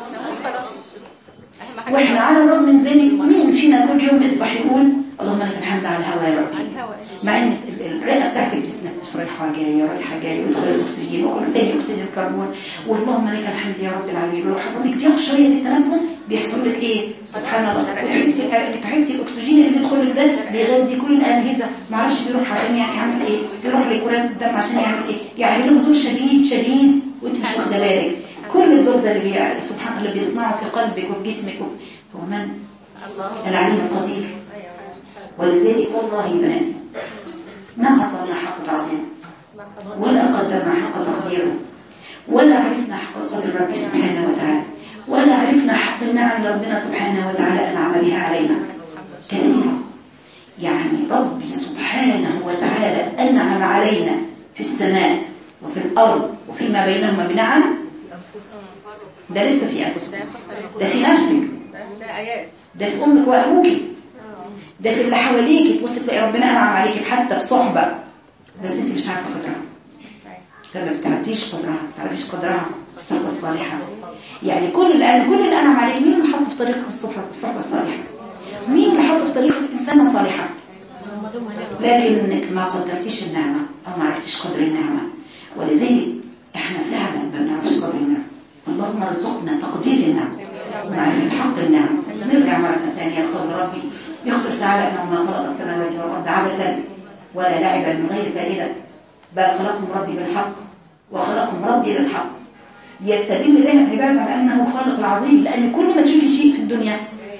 واحنا على الرغم من ذلك مين فينا كل يوم يصبح يقول اللهم لك الحمد على الهواء يا ربي، مع ان الرئه بتاعتك بتتنفس رايحه جايه رايحه جايه ويدخل الاكسجين وثاني اكسيد الكربون، واللهم لك الحمد يا رب العالمين. ولو حصل لك ضيق شويه بالتنفس بيحصل لك ايه؟ سبحان الله، وتحسي تحسي الاكسجين اللي بيدخل لك ده بيغذي كل الاجهزه، ما اعرفش بيروح عشان يعمل ايه، بيروح لكرات الدم عشان يعمل ايه، يعني له دور شديد شديد وانت مش واخده بالك. كل الدور ده اللي بي... سبحان الله بيصنعه في قلبك وفي جسمك وفي... هو من؟ العليم القدير. ولذلك والله يا بناتي ما عصرنا حق تعظيمه ولا قدرنا حق تقديره ولا عرفنا حق قدر ربي سبحانه وتعالى ولا عرفنا حق النعم اللي ربنا سبحانه وتعالى أنعم بها علينا كثيرا. يعني ربي سبحانه وتعالى أنعم علينا في السماء وفي الأرض وفيما بينهما بنعم. ده لسه في أنفسك، ده في نفسك، ده في أمك وأبوك، ده في اللي حواليك. تبص تلاقي ربنا أنعم عليك حتى بصحبة بس أنت مش عارفة قدرها، فما بتعرفيش قدرها، ما بتعرفيش قدرها الصحبة الصالحة. يعني كل اللي كل اللي أنعم عليك مين اللي حط في طريقك الصحبة الصحبة الصالحة؟ مين اللي حط في طريقك إنسانة صالحة؟ لكنك ما قدرتيش النعمة أو ما عرفتيش قدر النعمة. ولذلك احنا فعلا ما بنعرفش قدر النعمة. اللهم ارزقنا تقدير النعم ومعرفة حق النعم. نرجع مرة ثانية لقول ربي يخبر تعالى أنه ما خلق السماوات والأرض عبثا ولا لعبا من غير فائدة، بل خلقهم ربي بالحق وخلقهم ربي بالحق. يستدل به العباد على أنه خالق العظيم، لأن كل ما تشوفي شيء في الدنيا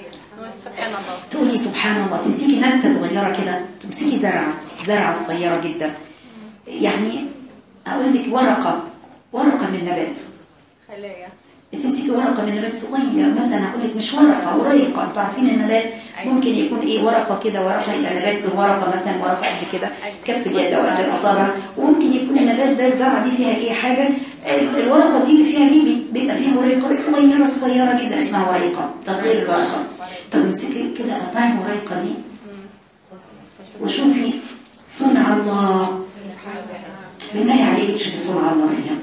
تقولي سبحان الله. تمسكي نبتة صغيرة كده، تمسكي زرعة زرعة صغيرة جدا، يعني أقول لك ورقة ورقة من نبات، تمسكي ورقة من نبات صغير مثلا، أقول لك مش ورقة وريقة. انتوا عارفين النبات ممكن يكون ايه، ورقة كده ورقة، يبقى نبات بالورقة مثلا ورقة قد كده كف اليد او قد الأصابع، وممكن يكون النبات ده الزرعة دي فيها ايه حاجة، الورقة دي اللي فيها دي بيبقى فيها وريقة صغيرة صغيرة جدا اسمها وريقة، تصغير الورقة. طب امسكي كده قطعي الوريقة دي وشوفي صنع الله، بالله عليك تشوفي صنع الله فيها.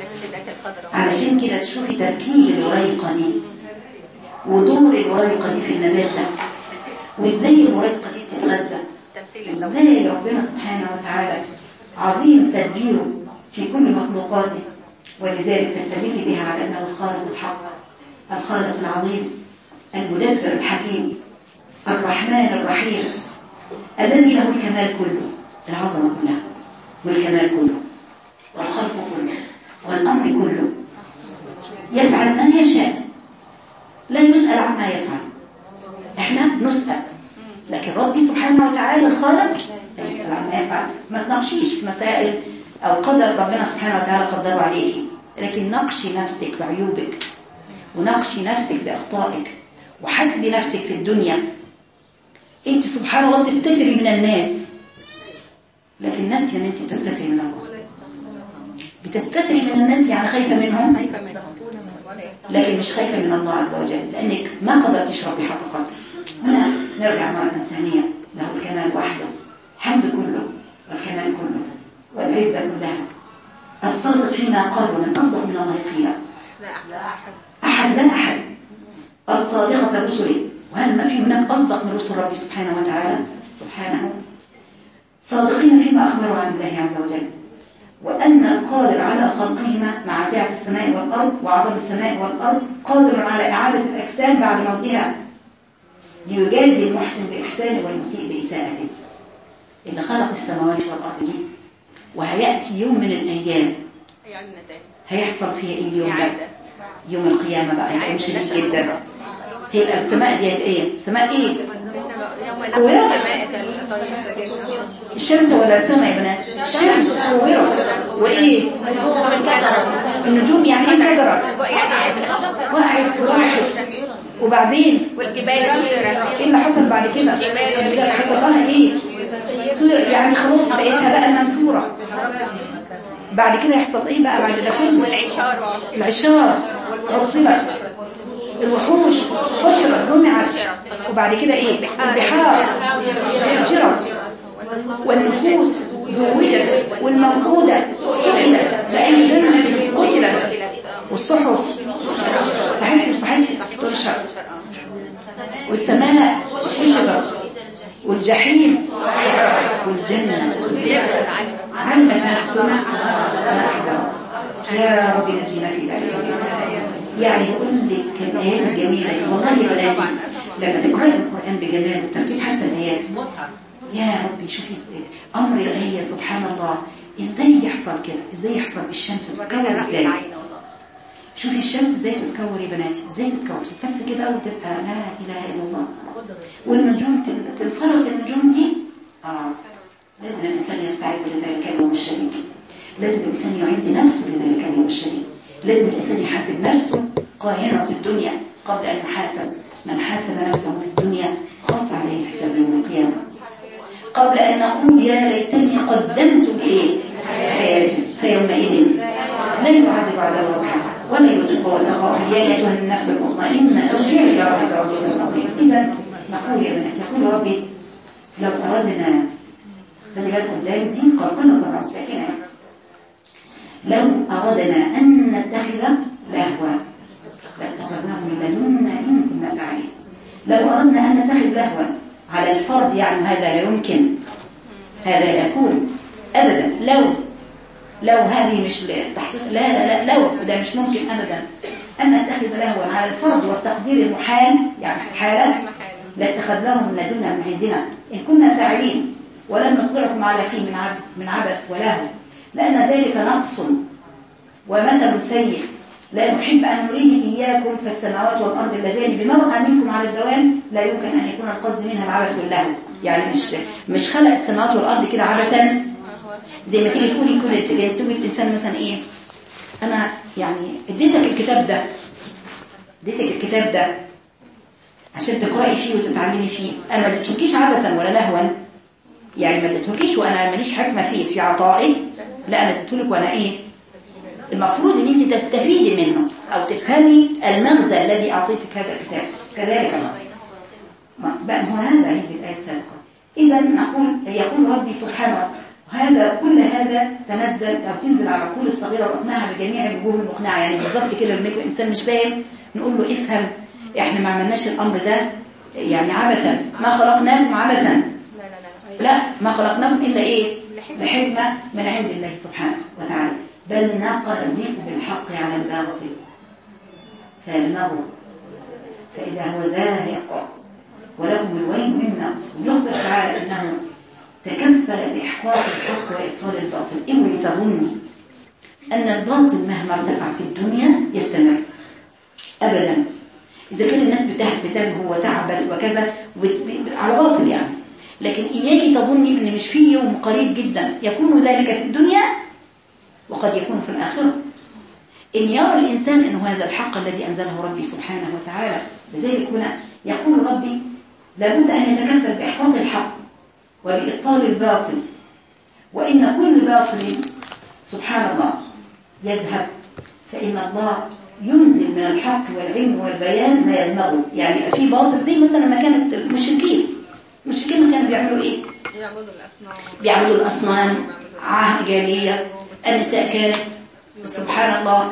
علشان كده تشوفي تركيب الوريقة دي ودور الوريقة دي في النبات ده، وازاي الوريقة دي بتتغذى، ازاي ربنا سبحانه وتعالى عظيم تدبيره في كل مخلوقاته. ولذلك تستدل بها على أنه الخالق الحق، الخالق العظيم، المدبر الحكيم، الرحمن الرحيم، الذي له الكمال كله، العظمة كلها والكمال كله والخلق كله والأمر كله، يفعل ما يشاء، لا يسأل عما يفعل. احنا نسأل، لكن ربي سبحانه وتعالى الخالق لا يسأل عما يفعل. ما تناقشيش في مسائل أو قدر ربنا سبحانه وتعالى قدره عليكي، لكن ناقشي نفسك بعيوبك، وناقشي نفسك بأخطائك، وحسبي نفسك في الدنيا. انت سبحان الله بتستتري من الناس، لكن ناسيه ان انت بتستتري من الله. بتستتري من الناس يعني خايفة منهم، لكن مش خايفة من الله عز وجل، لأنك ما قدرتش ربي حق قدر. هنا نرجع مرة ثانية، له الكمال وحده، الحمد كله والكمال كله والعزة كلها. الصادق فيما قال، ومن أصدق من الله قيلا. أحد لا أحد. الصادقة رسله، وهل ما في هناك أصدق من رسل ربي سبحانه وتعالى سبحانه، صادقين فيما أخبروا عن الله عز وجل، وأن القادر على خلقهما مع سعة السماء والأرض وعظم السماء والأرض قادر على إعادة الأجسام بعد موتها، ليجازي المحسن بإحسانه والمسيء بإساءته. اللي خلق السماوات والأرض دي، وهيأتي يوم من الأيام هيحصل فيها إيه اليوم ده؟ يوم القيامة بقى يكون شديد جدا. هي السماء دي ايه؟ السماء ايه؟ كورت الشمس ولا السماء يا بنات؟ الشمس كورت وايه؟ النجوم يعني انكدرت، وقعت وراحت، وبعدين والجبال ايه اللي حصل بعد كده؟ اللي حصل لها ايه؟ يعني خلاص بقيتها بقى المنثورة. بعد كده يحصل ايه بقى بعد ده كله؟ والعشار العشار عطلت، الوحوش حشرت جمعت، وبعد كده ايه؟ البحار فجرت، والنفوس زوجت، والموءودة سئلت بأي ذنب قتلت، والصحف صحيفتي وصحيفتي تنشر، والسماء حشرت، والجحيم والجنة أزلفت، علمت نفس ما أحضرت. يا رب نجينا في ذلك. يعني يقول لك الآيات الجميلة والله يا بناتي، لما تقرأ القرآن بجمال وترتيب حتى الآيات، يا ربي شوفي أمر الآية سبحان الله، إزاي يحصل كده؟ إزاي يحصل الشمس تتكون إزاي؟ شوفي الشمس إزاي تتكون يا بناتي، إزاي تتكون تتكف كده وتبقى لا إله إلا الله. والنجوم تنفرط النجوم دي، آه لازم الإنسان يستعد لذلك اليوم الشديد، لازم الإنسان يعد نفسه لذلك اليوم الشديد، لازم الإنسان يحاسب نفسه قاهرا في الدنيا قبل أن يحاسب. من حاسب نفسه في الدنيا خف عليه الحساب يوم القيامة. قبل أن نقول يا ليتني قدمت لإيه حياتي، فيومئذ لا يعذب عذابه أحد ولا يذوق وثقه. يا أيتها النفس المطمئنة ارجعي إلى ربك راضية مرضية. إذا نقول يا بنات، يقول ربي لو أردنا، خلي بالكم ده دين قرقنا طبعا ساكنة، لو أردنا أن نتخذ لهوا لاتخذناه من لدنا إن كنا فاعلين. لو أردنا أن نتخذ لهوا على الفرض، يعني هذا لا يمكن، هذا لا يكون أبدا. لو لو هذه مش تحقيق، لا لا لا لو ده مش ممكن أبدا أن نتخذ لهوا على الفرض والتقدير المحال، يعني استحالة، لاتخذناه من لدنا من عندنا إن كنا فاعلين. ولن نطلعكم على فيه من عبث من عبث ولهو، لأن ذلك نقص ومثل سيء لا نحب أن نريه إياكم، فالسماوات والأرض اللذان بمرأى منكم على الدوام لا يمكن أن يكون القصد منها العبث واللهو. يعني مش مش خلق السماوات والأرض كده عبثا، زي ما تيجي تقولي كل تقولي الإنسان مثلا إيه، أنا يعني اديتك الكتاب ده اديتك الكتاب ده عشان تقرأي فيه وتتعلمي فيه، أنا ما اديتهوكيش عبثا ولا لهوا، يعني ما اديتهوكيش وأنا ماليش حكمة فيه في عطائي، لا أنا اديتهولك وأنا إيه، المفروض ان انت تستفيدي منه او تفهمي المغزى الذي اعطيتك هذا الكتاب. كذلك الله بقى هو هذا هذه الايه السابقه. اذا نقول يقول ربي سبحانه هذا كل هذا تنزل او تنزل على العقول الصغيره واقنعها بجميع الوجوه المقنعه. يعني بالظبط كده لما يكون انسان مش فاهم نقول له افهم، احنا ما عملناش الامر ده يعني عبثا، ما خلقناكم عبثا، لا ما خلقناكم الا ايه، لحكمه من عند الله سبحانه وتعالى، بل نقذف بالحق على الباطل فالمغوا فإذا هو زاهق ولكم الويل مما تصفون. يخبر تعالى أنه تكفل بإحقاق الحق وإبطال الباطل. إني تظني أن الباطل مهما ارتفع في الدنيا يستمر أبدا. إذا كان الناس بتلهو وتعبث وكذا على باطل يعني، لكن إياكي تظني أن مش في يوم قريب جدا يكون ذلك في الدنيا وقد يكون في الآخرة، إن يرى الإنسان أنه هذا الحق الذي أنزله ربي سبحانه وتعالى. لذلك هنا يقول ربي لابد أن يتكفل بإحقاق الحق وبإبطال الباطل، وإن كل باطل سبحان الله يذهب، فإن الله ينزل من الحق والعلم والبيان ما يلمغه. يعني في باطل زي مثلا ما كانت المشركين المشركين كانوا بيعملوا إيه؟ بيعملوا الأصنام، عهد جاهلية، النساء كانت سبحان الله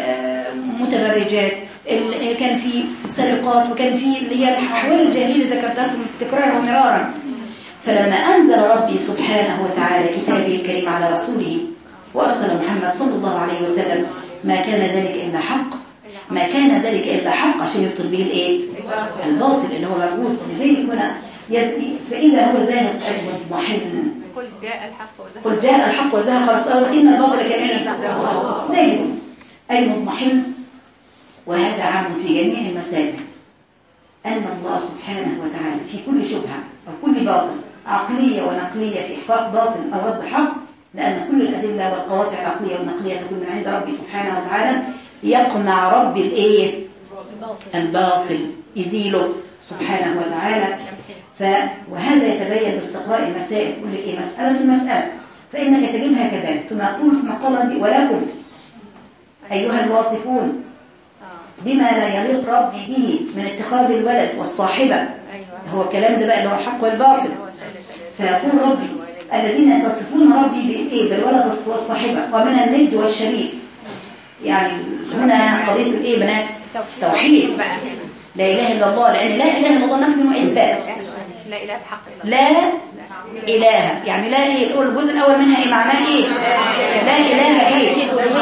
متبرجات، كان في سرقات، وكان في اللي هي الأحوال الجاهلية اللي ذكرتها لكم تكرارا ومرارا. فلما أنزل ربي سبحانه وتعالى كتابه الكريم على رسوله وأرسل محمد صلى الله عليه وسلم، ما كان ذلك إلا حق، ما كان ذلك إلا حق عشان يبطل به الإيه؟ الباطل اللي هو موجود. لذلك هنا فإذا هو زاهق أجمد محل قل جاء الحق قل جاء الحق وزهق الباطل إن الباطل كان إيه؟ أي مضمحل. وهذا عام في جميع المسائل، أن الله سبحانه وتعالى في كل شبهة أو كل باطل عقلية ونقلية في إحقاق باطل أو رد حق، لأن كل الأدلة والقواطع العقلية والنقلية تكون من عند ربي سبحانه وتعالى، يقمع ربي الإيه؟ الباطل، يزيله سبحانه وتعالى. ف وهذا يتبين باستقراء المسائل. يقول لك ايه مساله المساله فانك تجدها كذلك، ثم يقول في مقاله ولكم ايها الواصفون بما لا يليق ربي به من اتخاذ الولد والصاحبه، هو الكلام ده بقى اللي هو الحق والباطل. فيقول ربي الذين تصفون ربي بايه؟ بالولد والصاحبه ومن الند والشريك. يعني هنا قضيه الايه بنات؟ توحيد، لا إله إلا الله، لأن لا إله إلا الله نفي وإثبات. لا إله بحق إلا الله. لا إله يعني لا إيه؟ الأول الجزء الأول منها إيه معناه إيه؟ لا إله إيه؟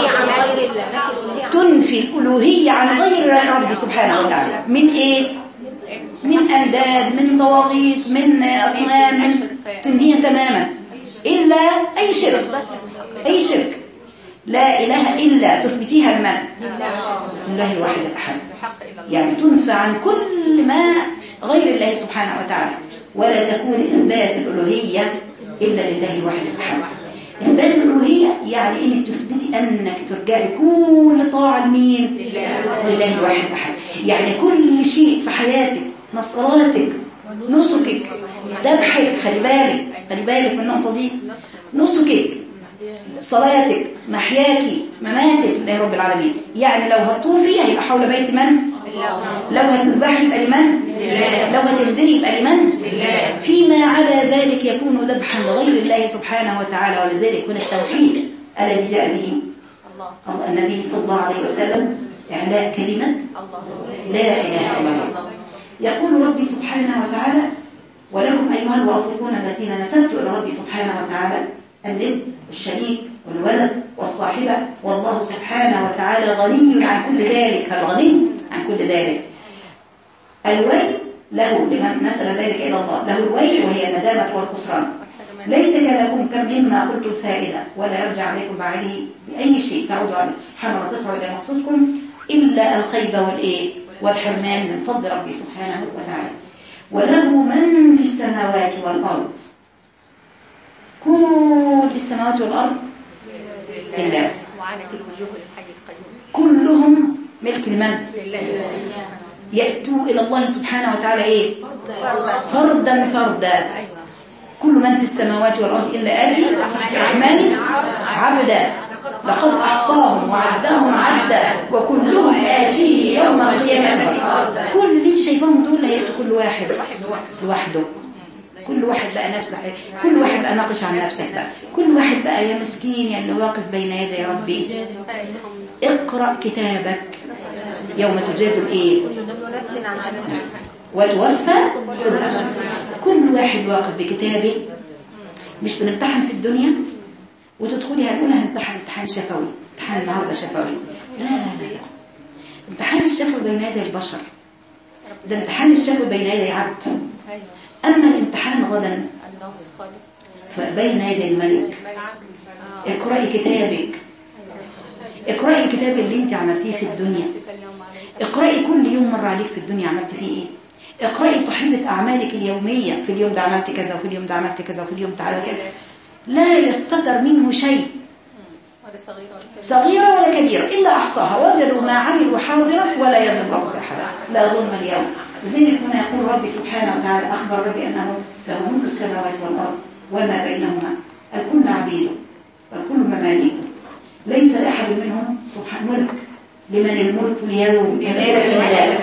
تنفي الألوهية عن غير ربي سبحانه وتعالى. من إيه؟ من أنداد، من طواغيت، من أصنام، من تنهيها تماما إلا أي شرك، أي شرك. لا إله إلا تثبتيها لمن؟ لله الواحد الأحد. يعني تنفى عن كل ما غير الله سبحانه وتعالى، ولا تكون إثبات الألوهية إلا لله الواحد الأحد. إثبات الألوهية يعني إنك تثبتي أنك ترجعي كل طاعة لمين؟ لله الواحد الأحد. يعني كل شيء في حياتك، صلاتك، نسكك، ذبحك، خلي بالك خلي بالك من النقطة دي، نسكك، صلاتك، محياكي، مماتك لله رب العالمين. يعني لو هتطوفي هيبقى حول بيت من؟ لو هتذبحي يبقى لمن؟ لو هتنذري يبقى لمن؟ فيما عدا ذلك يكون ذبحا لغير الله سبحانه وتعالى. ولذلك هنا التوحيد الذي جاء به النبي صلى الله عليه وسلم إعلاء كلمة لا إله إلا الله. يقول ربي سبحانه وتعالى ولكم أيها الواصفون الذين نسبتوا إلى ربي سبحانه وتعالى الند والشريك والولد والصاحبة، والله سبحانه وتعالى غني عن كل ذلك، الغني عن كل ذلك. الويل له لمن نسب ذلك إلى الله، له الويل وهي الندامة والخسران، ليس لكم كم مما قلت الفائدة ولا يرجع عليكم بعده بأي شيء تعودوا عليه سبحانه وتسعوا إلى مقصودكم إلا الخيبة والإيه والحرمان من فضل ربي سبحانه وتعالى. وله من في السماوات والأرض، كل السماوات والأرض لله، كلهم ملك لمن؟ يأتوا إلى الله سبحانه وتعالى إيه؟ فردا فردا. كل من في السماوات والأرض إلا آتي الرحمن عبدا لقد أحصاهم وعدهم عدا وكلهم آتيه يوم القيامة. كل اللي انت شايفاهم دول هيأتوا كل واحد لوحده، كل واحد بقى نفسه، كل واحد بقى ناقش عن نفسك بقى، كل واحد بقى يا مسكين يا اللي واقف بين يدي ربي. اقرأ كتابك يوم تجادل ايه وتوفى كل نفس. كل واحد واقف بكتابه. مش بنمتحن في الدنيا وتدخلي هنقول هنمتحن امتحان شفوي، امتحان النهارده شفوي، لا لا لا، امتحان الشفوي بين يدي البشر، ده امتحان الشفوي بين يدي عبد. أما الامتحان غدا فبين يدي الملك. اقرأي كتابك، اقرأي الكتاب اللي انت عملتيه في الدنيا، اقرأي كل يوم مر عليك في الدنيا عملت فيه ايه، اقرأي صحيفة أعمالك اليومية، في اليوم ده عملت كذا وفي اليوم ده عملت كذا وفي اليوم تعالى كذا، لا يستتر منه شيء صغيرة ولا كبيرة إلا أحصاها وجدوا ما عملوا حاضرا ولا يظلم ربك أحدا، لا ظلم اليوم. لذلك هنا يقول ربي سبحانه وتعالى أخبر ربي أنه له ملك السماوات والأرض وما بينهما، الكل عبيده والكل مماليكه، ليس لأحد منهم سبحان ملك. لمن الملك اليوم لله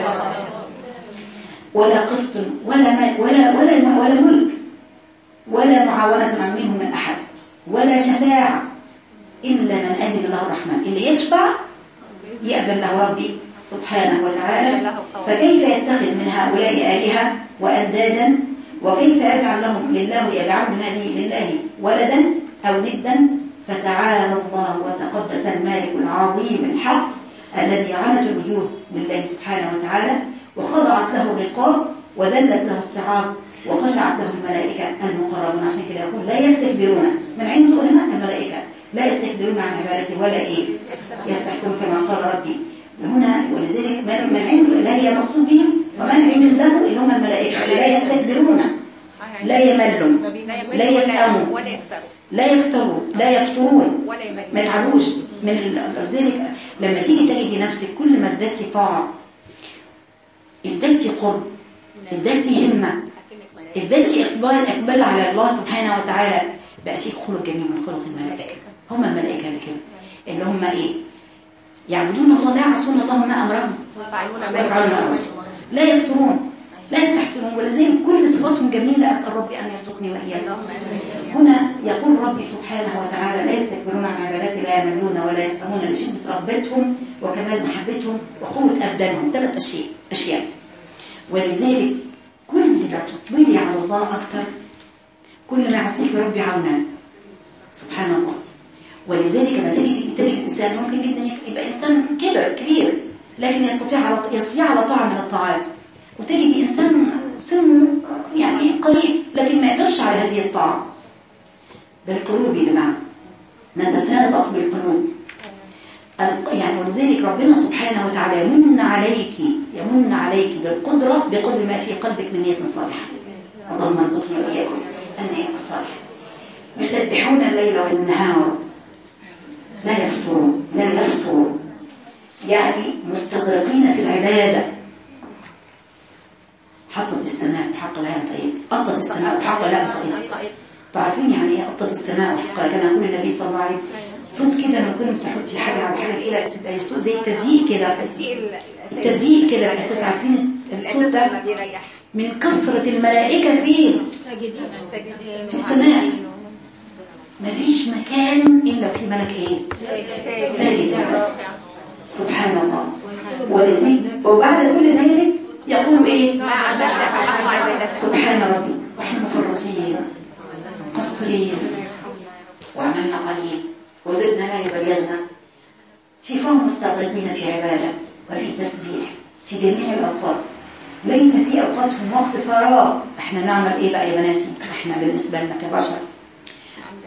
ولا قسط ولا ولا ولا ولا ملك ولا معاونة منه من أحد ولا شفاعة إلا من أذن له الرحمن. اللي يشفع يأذن له ربي سبحانه وتعالى. فكيف يتخذ من هؤلاء آلهة وأندادا، وكيف يجعل لهم لله يجعل من هذه لله ولدا أو ندا؟ فتعالى الله وتقدس المالك العظيم الحق الذي عنت الوجوه لله سبحانه وتعالى وخضعت له الرقاب وذلت له الصعاب وخشعت له الملائكة المقربون. عشان كده يقول لا يستكبرون من عنده هنا الملائكة، لا يستكبرون عن عبادته ولا إيه يستحسنون كما قال ربي هنا. ولذلك من عنده لا هي مقصود بهم، ومن عنده اللي هم الملائكة لا يستكبرون لا يملون لا يسأمون لا يفترون لا يفترون ما يتعبوش من. لذلك لما تيجي تجدي نفسك كل ما ازدادتي طاعة ازدادتي قرب ازدادتي همة ازدادتي إقبال إقبال على الله سبحانه وتعالى، بقى فيك خلق جميل من خلق الملائكة. هم الملائكة اللي كده اللي هم إيه يعبدون الله لا يعصون الله ما أمرهم ويفعلون أمرهم لا يفترون لا يستحسنون. ولذلك كل صفاتهم جميلة. أسأل ربي أن يرزقني وإياكم. هنا يقول ربي سبحانه وتعالى لا يستكبرون عن عبادته لا يملون ولا يسأمون لشدة رغبتهم وكمال محبتهم وقوة أبدانهم. ثلاث أشياء أشياء ولذلك كل ما تطلبي على الله أكثر كل ما يعطيك ربي عونا سبحان الله. ولذلك لما تجد تجد إنسان ممكن جدا يبقى إنسان كبر كبير لكن يستطيع على يستطيع على طاعة من الطاعات، وتجد إنسان سنه يعني قليل لكن ما يقدرش على هذه الطاعة. بالقلوب يا جماعة نتسابق بالقلوب يعني. ولذلك ربنا سبحانه وتعالى يمن عليك يمن عليك بالقدرة بقدر ما في قلبك من نية صالحة. اللهم ارزقني وإياكم النية الصالحة. يسبحون الليل والنهار لا يفترون لا يفترون يعني مستغرقين في العبادة. حطت السماء وحق لها طيب، قطت السماء وحق لها طيب. تعرفين يعني ايه قطت السماء وحق لها؟ كان يقول النبي صلى الله عليه وسلم صوت كده لما كنت تحطي حاجه على حاجه كده تبقى صوت زي التزييق كده، التزييق كده الاساس. عارفين الصوت ده من كثرة الملائكة فيه في السماء ما فيش مكان إلا في ملك إيه ساجد سبحان الله. ولذلك وبعد كل ذلك يقول إيه سبحان ربي وإحنا مفرطين قصرين وعملنا قليل وزدنا لا يبلغنا في فهم مستغرقين في عبادة وفي تسبيح في جميع الأوقات. ليس في أوقاتهم وقت فراغ. احنا نعمل ايه بقى يا بناتي؟ احنا بالنسبة لنا كبشر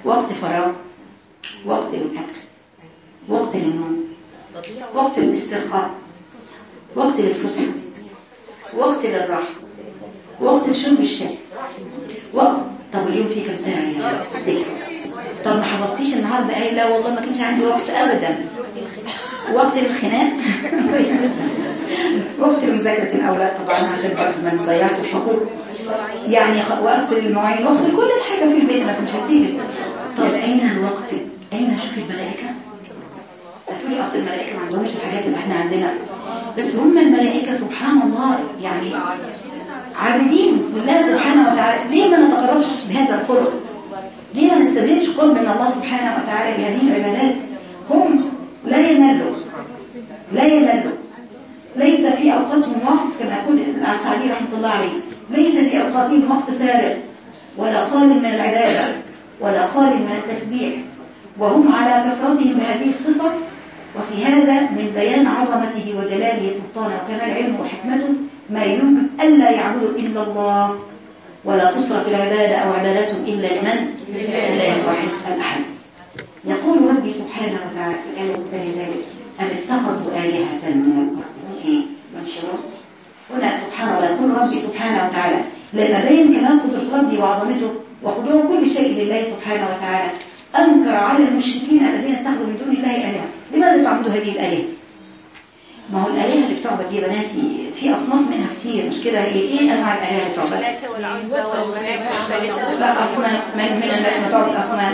وقت فراغ، وقت للأكل، وقت للنوم، وقت للاسترخاء، وقت للفسحة، وقت للراحة، وقت لشرب الشاي، وقت. طب اليوم فيه كم ساعة يا تفتكر؟ طب ما حفظتيش النهارده؟ اي لا والله ما كانش عندي وقت ابدا. وقت للخناق وقت لمذاكرة الأولاد طبعا عشان ما نضيعش الحقوق، يعني وقت للمواعين، وقت لكل الحاجة في البيت، ما مش هتسيبك. طب أين الوقت؟ أين شوف الملائكة؟ هتقولي أصل الملائكة ما عندهمش الحاجات اللي احنا عندنا، بس هم الملائكة سبحان الله يعني عابدين لله سبحانه وتعالى. ليه ما نتقربش بهذا الخلق؟ ليه ما نستزيدش قرب من الله سبحانه وتعالى بهذه العبادات؟ هم لا يملوا لا يملوا ليس في أوقاتهم وقت، كما يقول العسعدي رحمة الله عليه، ليس في أوقاتهم وقت فارغ ولا خال من العبادة ولا خال من التسبيح، وهم على كثرتهم بهذه الصفة. وفي هذا من بيان عظمته وجلاله سلطانه وكمال علمه وحكمته ما يمكن ألا يعبدوا إلا الله، ولا تصرف العبادة أو عبادتهم إلا لمن؟ لا الواحد الأحد. يقول ربي سبحانه وتعالى في آية ذلك أن اتخذوا آلهة من منشرون. هنا سبحان الله يقول ربي سبحانه وتعالى لما بين كمال قدرة ربي وعظمته وخضوع كل شيء لله سبحانه وتعالى، أنكر على المشركين الذين اتخذوا من دون الله آلهة. لماذا تعبدوا هذه الآلهة؟ ما هو الآلهة اللي بتعبد دي بناتي في أصناف منها كتير، مش كده؟ إيه إيه أنواع الآلهة اللي بتعبد؟ لا أصنام من من الناس بتعبد أصنام.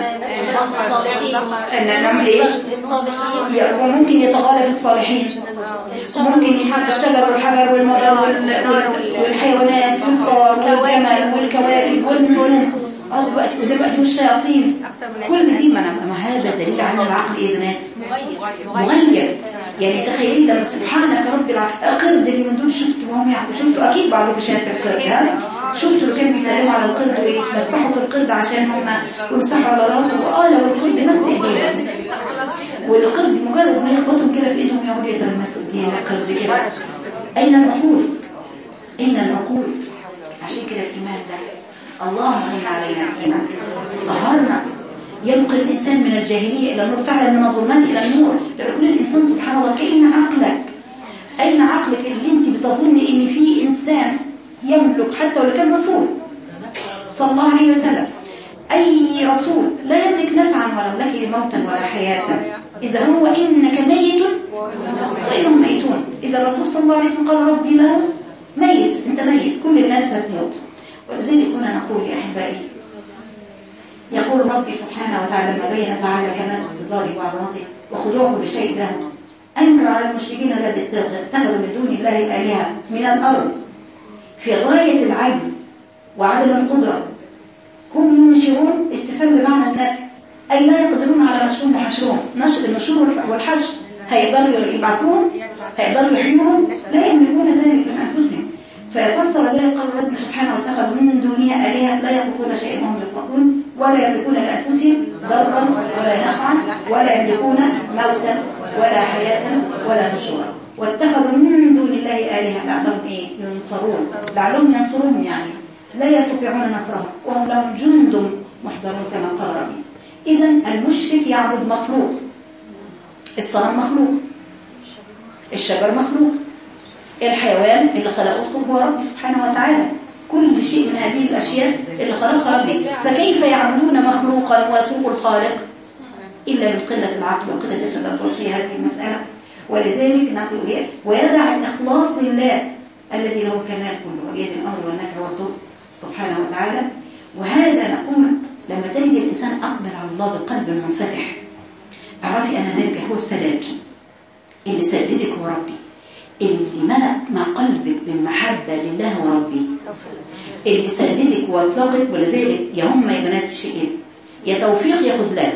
أن نعمل إيه؟ وممكن يتغالى في الصالحين، ممكن يحط الشجر والحجر والمطر والحيوانات والفار والجمل والكواكب والنجوم. اه دلوقتي ودلوقتي والشياطين، كل دي. ما هذا دليل على العقل ايه بنات؟ مغير. يعني تخيلي لما سبحانك رب القرد اللي من دول شفت وهم يعني شفتوا اكيد بعضكم شاف القرد، ها شفتوا اللي كانوا بيسلموا على القرد ويتمسحوا في القرد عشان هم ويمسحوا على راسه، واه لو القرد مس ايديهم، والقرد مجرد ما يخبطهم كده في ايدهم يقعدوا يتلمسوا ايدين القرد كده. اين العقول؟ اين العقول؟ عشان كده الايمان ده اللهم من علينا الإيمان طهرنا، ينقل الإنسان من الجاهلية إلى النور، فعلا من الظلمات إلى النور. يقول الإنسان سبحان الله كأين عقلك، أين عقلك اللي أنت بتظني إن في إنسان يملك حتى ولو كان رسول صلى الله عليه وسلم، أي رسول لا يملك نفعا ولا لك موتا ولا حياة، إذا هو إنك ميت وإنهم ميتون. إذا الرسول صلى الله عليه وسلم قال ربي له ميت، أنت ميت، كل الناس هتموت. ولذلك هنا نقول يا أحبائي، يقول ربي سبحانه وتعالى لما بين تعالى كمال اقتداره وعظمته وخضوعه بشيء له، أنكر على المشركين الذين اتخذوا من دون الله آلهة من الأرض في غاية العجز وعدم القدرة، هم ينشرون استفهام بمعنى النفي، أي لا يقدرون على نشرهم وحشرهم. نشر النشور والحشر هيقدروا يبعثوهم؟ هيقدروا يحيوهم؟ لا يملكون ذلك من أنفسهم. فيفسر ذلك قال ربنا سبحانه وتعالى من دونها آلهة لا يخلقون شيئا وهم يخلقون ولا يملكون لأنفسهم ضرا ولا نفعا ولا يملكون موتا ولا حياة ولا نشورا. واتخذوا من دون الله آلهة لعلهم إيه؟ ينصرون، لعلهم ينصرون، يعني لا يستطيعون نصرهم وهم لهم جند محضرون كما قال ربي. إذن المشرك يعبد مخلوق، الصنم مخلوق، الشجر مخلوق، الحيوان اللي خلقه هو ربي سبحانه وتعالى، كل شيء من هذه الأشياء اللي خلقها ربي. فكيف يعبدون مخلوقا ويتركوا الخالق؟ إلا من قلة العقل وقلة التدبر في هذه المسألة. ولذلك نقول ويدع الإخلاص لله الذي له الكمال كله وبيد الأمر والنفع والضر سبحانه وتعالى. وهذا نقول لما تجد الإنسان أقبل على الله بقلب منفتح، اعرفي أن ذلك هو السداد اللي سددك هو ربي، اللي ملأ ما قلبك بالمحبة لله وربي، اللي سددك ووفقك. ولذلك يا هم يا بنات الشيئين، يا توفيق يا خذلان،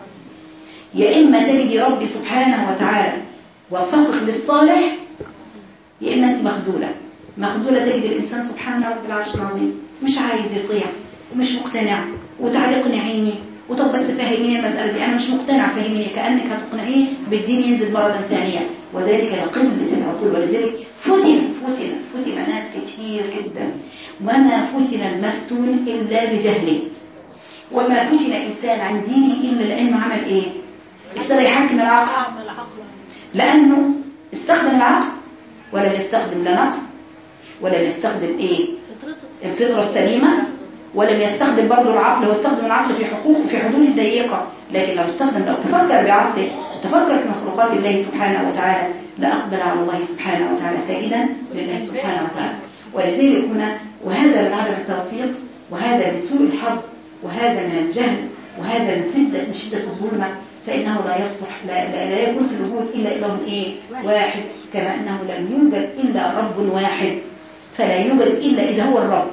يا إما تجدي ربي سبحانه وتعالى وفقك للصالح، يا إما أنت مخزولة. مخزولة تجد الإنسان سبحانه رب العرش العظيم مش عايز يطيع ومش مقتنع وتعليقني عيني، وطب بس فهميني المسألة دي، أنا مش مقتنع، فهميني، كأنك هتقنعيه بالدين ينزل مرة ثانية، وذلك لقلة العقول. ولذلك فتن فتن فتن ناس كتير جدا، وما فتن المفتون إلا بجهله. وما فتن إنسان عن دينه إلا لأنه عمل إيه؟ ابتدى يحكم العقل، لأنه استخدم العقل ولم يستخدم لا نقل ولم يستخدم إيه؟ الفطرة السليمة، ولم يستخدم برضه العقل، واستخدم العقل في حقوق في حدود ضيقة. لكن لو استخدم لو تفكر بعقله وتفكر في مخلوقات الله سبحانه وتعالى لأقبل على الله سبحانه وتعالى ساجدا لله سبحانه وتعالى. ولذلك هنا وهذا من عدم التوفيق، وهذا من سوء الحظ، وهذا من الجهل، وهذا من شدة من شدة الظلمة، فإنه لا يصلح لا, لا, لا يكون في الوجود إلا إله إيه؟ واحد، كما أنه لم يوجد إلا رب واحد، فلا يوجد إلا إذا هو الرب.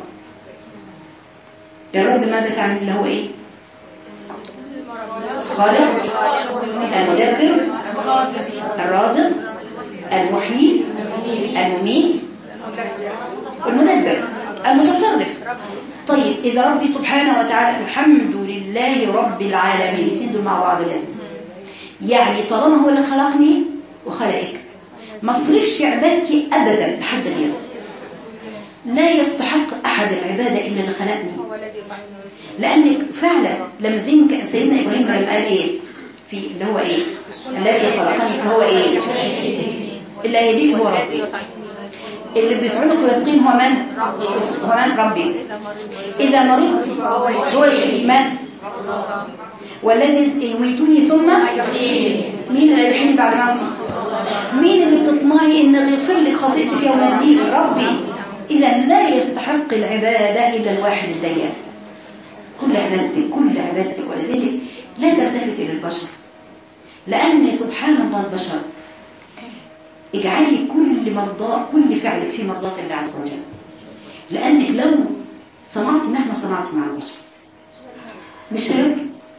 الرب ماذا تعني؟ اللي هو إيه؟ خالق، المدبر، الرازق، المحيي، المميت، المدبر، المتصرف. طيب إذا ربي سبحانه وتعالى الحمد لله رب العالمين، الاثنين دول مع بعض لازم، يعني طالما هو اللي خلقني وخلقك ما اصرفش عبادتي أبدا لحد غيره. لا يستحق أحد العبادة إلا اللي خلقني، لأنك فعلا لما زين سيدنا إبراهيم لما قال إيه في اللي هو إيه الذي خلقني فهو إيه اللي يهديك هو ربي، اللي بيطعمك ويسقين هو من؟ هو من؟ ربي. إذا مرضت هو شيء من؟ والذي يميتني ثم مين اللي يحييني بعد موتي؟ مين اللي بتطمعي إن يغفر لك خطيئتك يوم الدين؟ ربي. إذا لا يستحق العبادة إلا الواحد الديان. كل عبادتك كل عبادتك ولذلك لا تلتفت إلى البشر، لأن سبحان الله البشر اجعلي كل مرضاء كل فعلك في مرضاة الله عز وجل، لأنك لو صنعت مهما صنعت مع البشر مش هيرضي،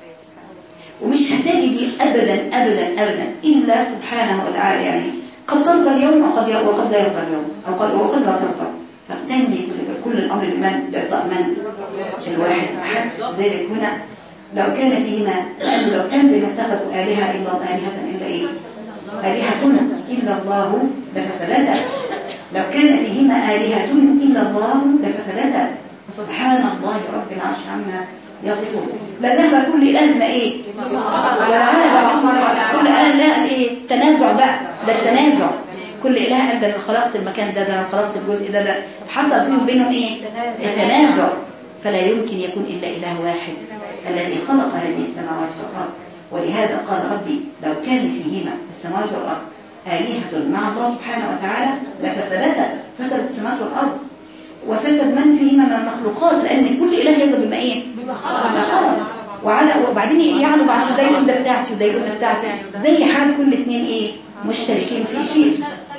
ومش هتجدي أبدا أبدا أبدا إلا سبحانه وتعالى. يعني قد ترضى اليوم وقد وقد لا يرضى اليوم، أو قد وقد لا ترضى، فاغتني كل الأمر لمن لإرضاء من؟ الواحد أحد. ذلك هنا لو كان فيهما، لأنه لو كان زي ما اتخذوا آلهة إلا آلهة إلا إيه؟ آلهة إلا الله لفسدتا. لو كان فيهما آلهة إلا الله لفسدتا. وسبحان الله رب العرش عما يصفون. لا ذهب كل إله ما إيه؟ ولا على بعضهم على كل إله لا إيه؟ تنازع بقى، ده التنازع. كل إله قال ده أنا خلقت المكان ده، ده أنا خلقت الجزء ده، ده حصل بينهم بينهم إيه؟ التنازع. فلا يمكن يكون إلا إله واحد الذي خلق هذه السماوات والأرض. ولهذا قال ربي لو كان فيهما في السماوات والأرض آلهة مع الله سبحانه وتعالى لفسدتا. فسدت السماوات والأرض وفسد من فيهما من المخلوقات، لأن كل إله يزل بما إيه؟ بما خلق. وعلى وبعدين يعلو بعد ده يقول ده بتاعتي وده يقول ده بتاعتي، زي حال كل اثنين إيه؟ مشتركين في شيء.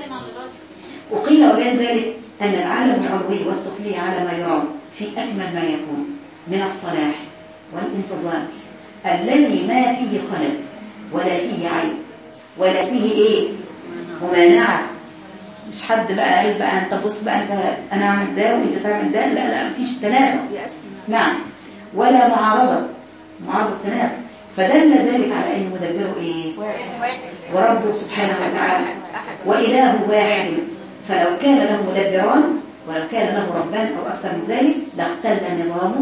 وقيل وبين ذلك أن العالم العلوي والسفلي على ما يرام في أكمل ما يكون من الصلاح والانتظام الذي ما فيه خلل ولا فيه عيب ولا فيه ايه ممانعة. مش حد بقى قال بقى انت بص بقى انت انا اعمل ده وانت تعمل ده، لا لا مفيش تنازع. نعم. ولا معارضة معارضة تنازع. فدل ذلك على ان مدبره ايه؟ وربه سبحانه وتعالى وإله واحد. فلو كان له مدبران ولو كان له ربان او اكثر من ذلك لاختل نظامه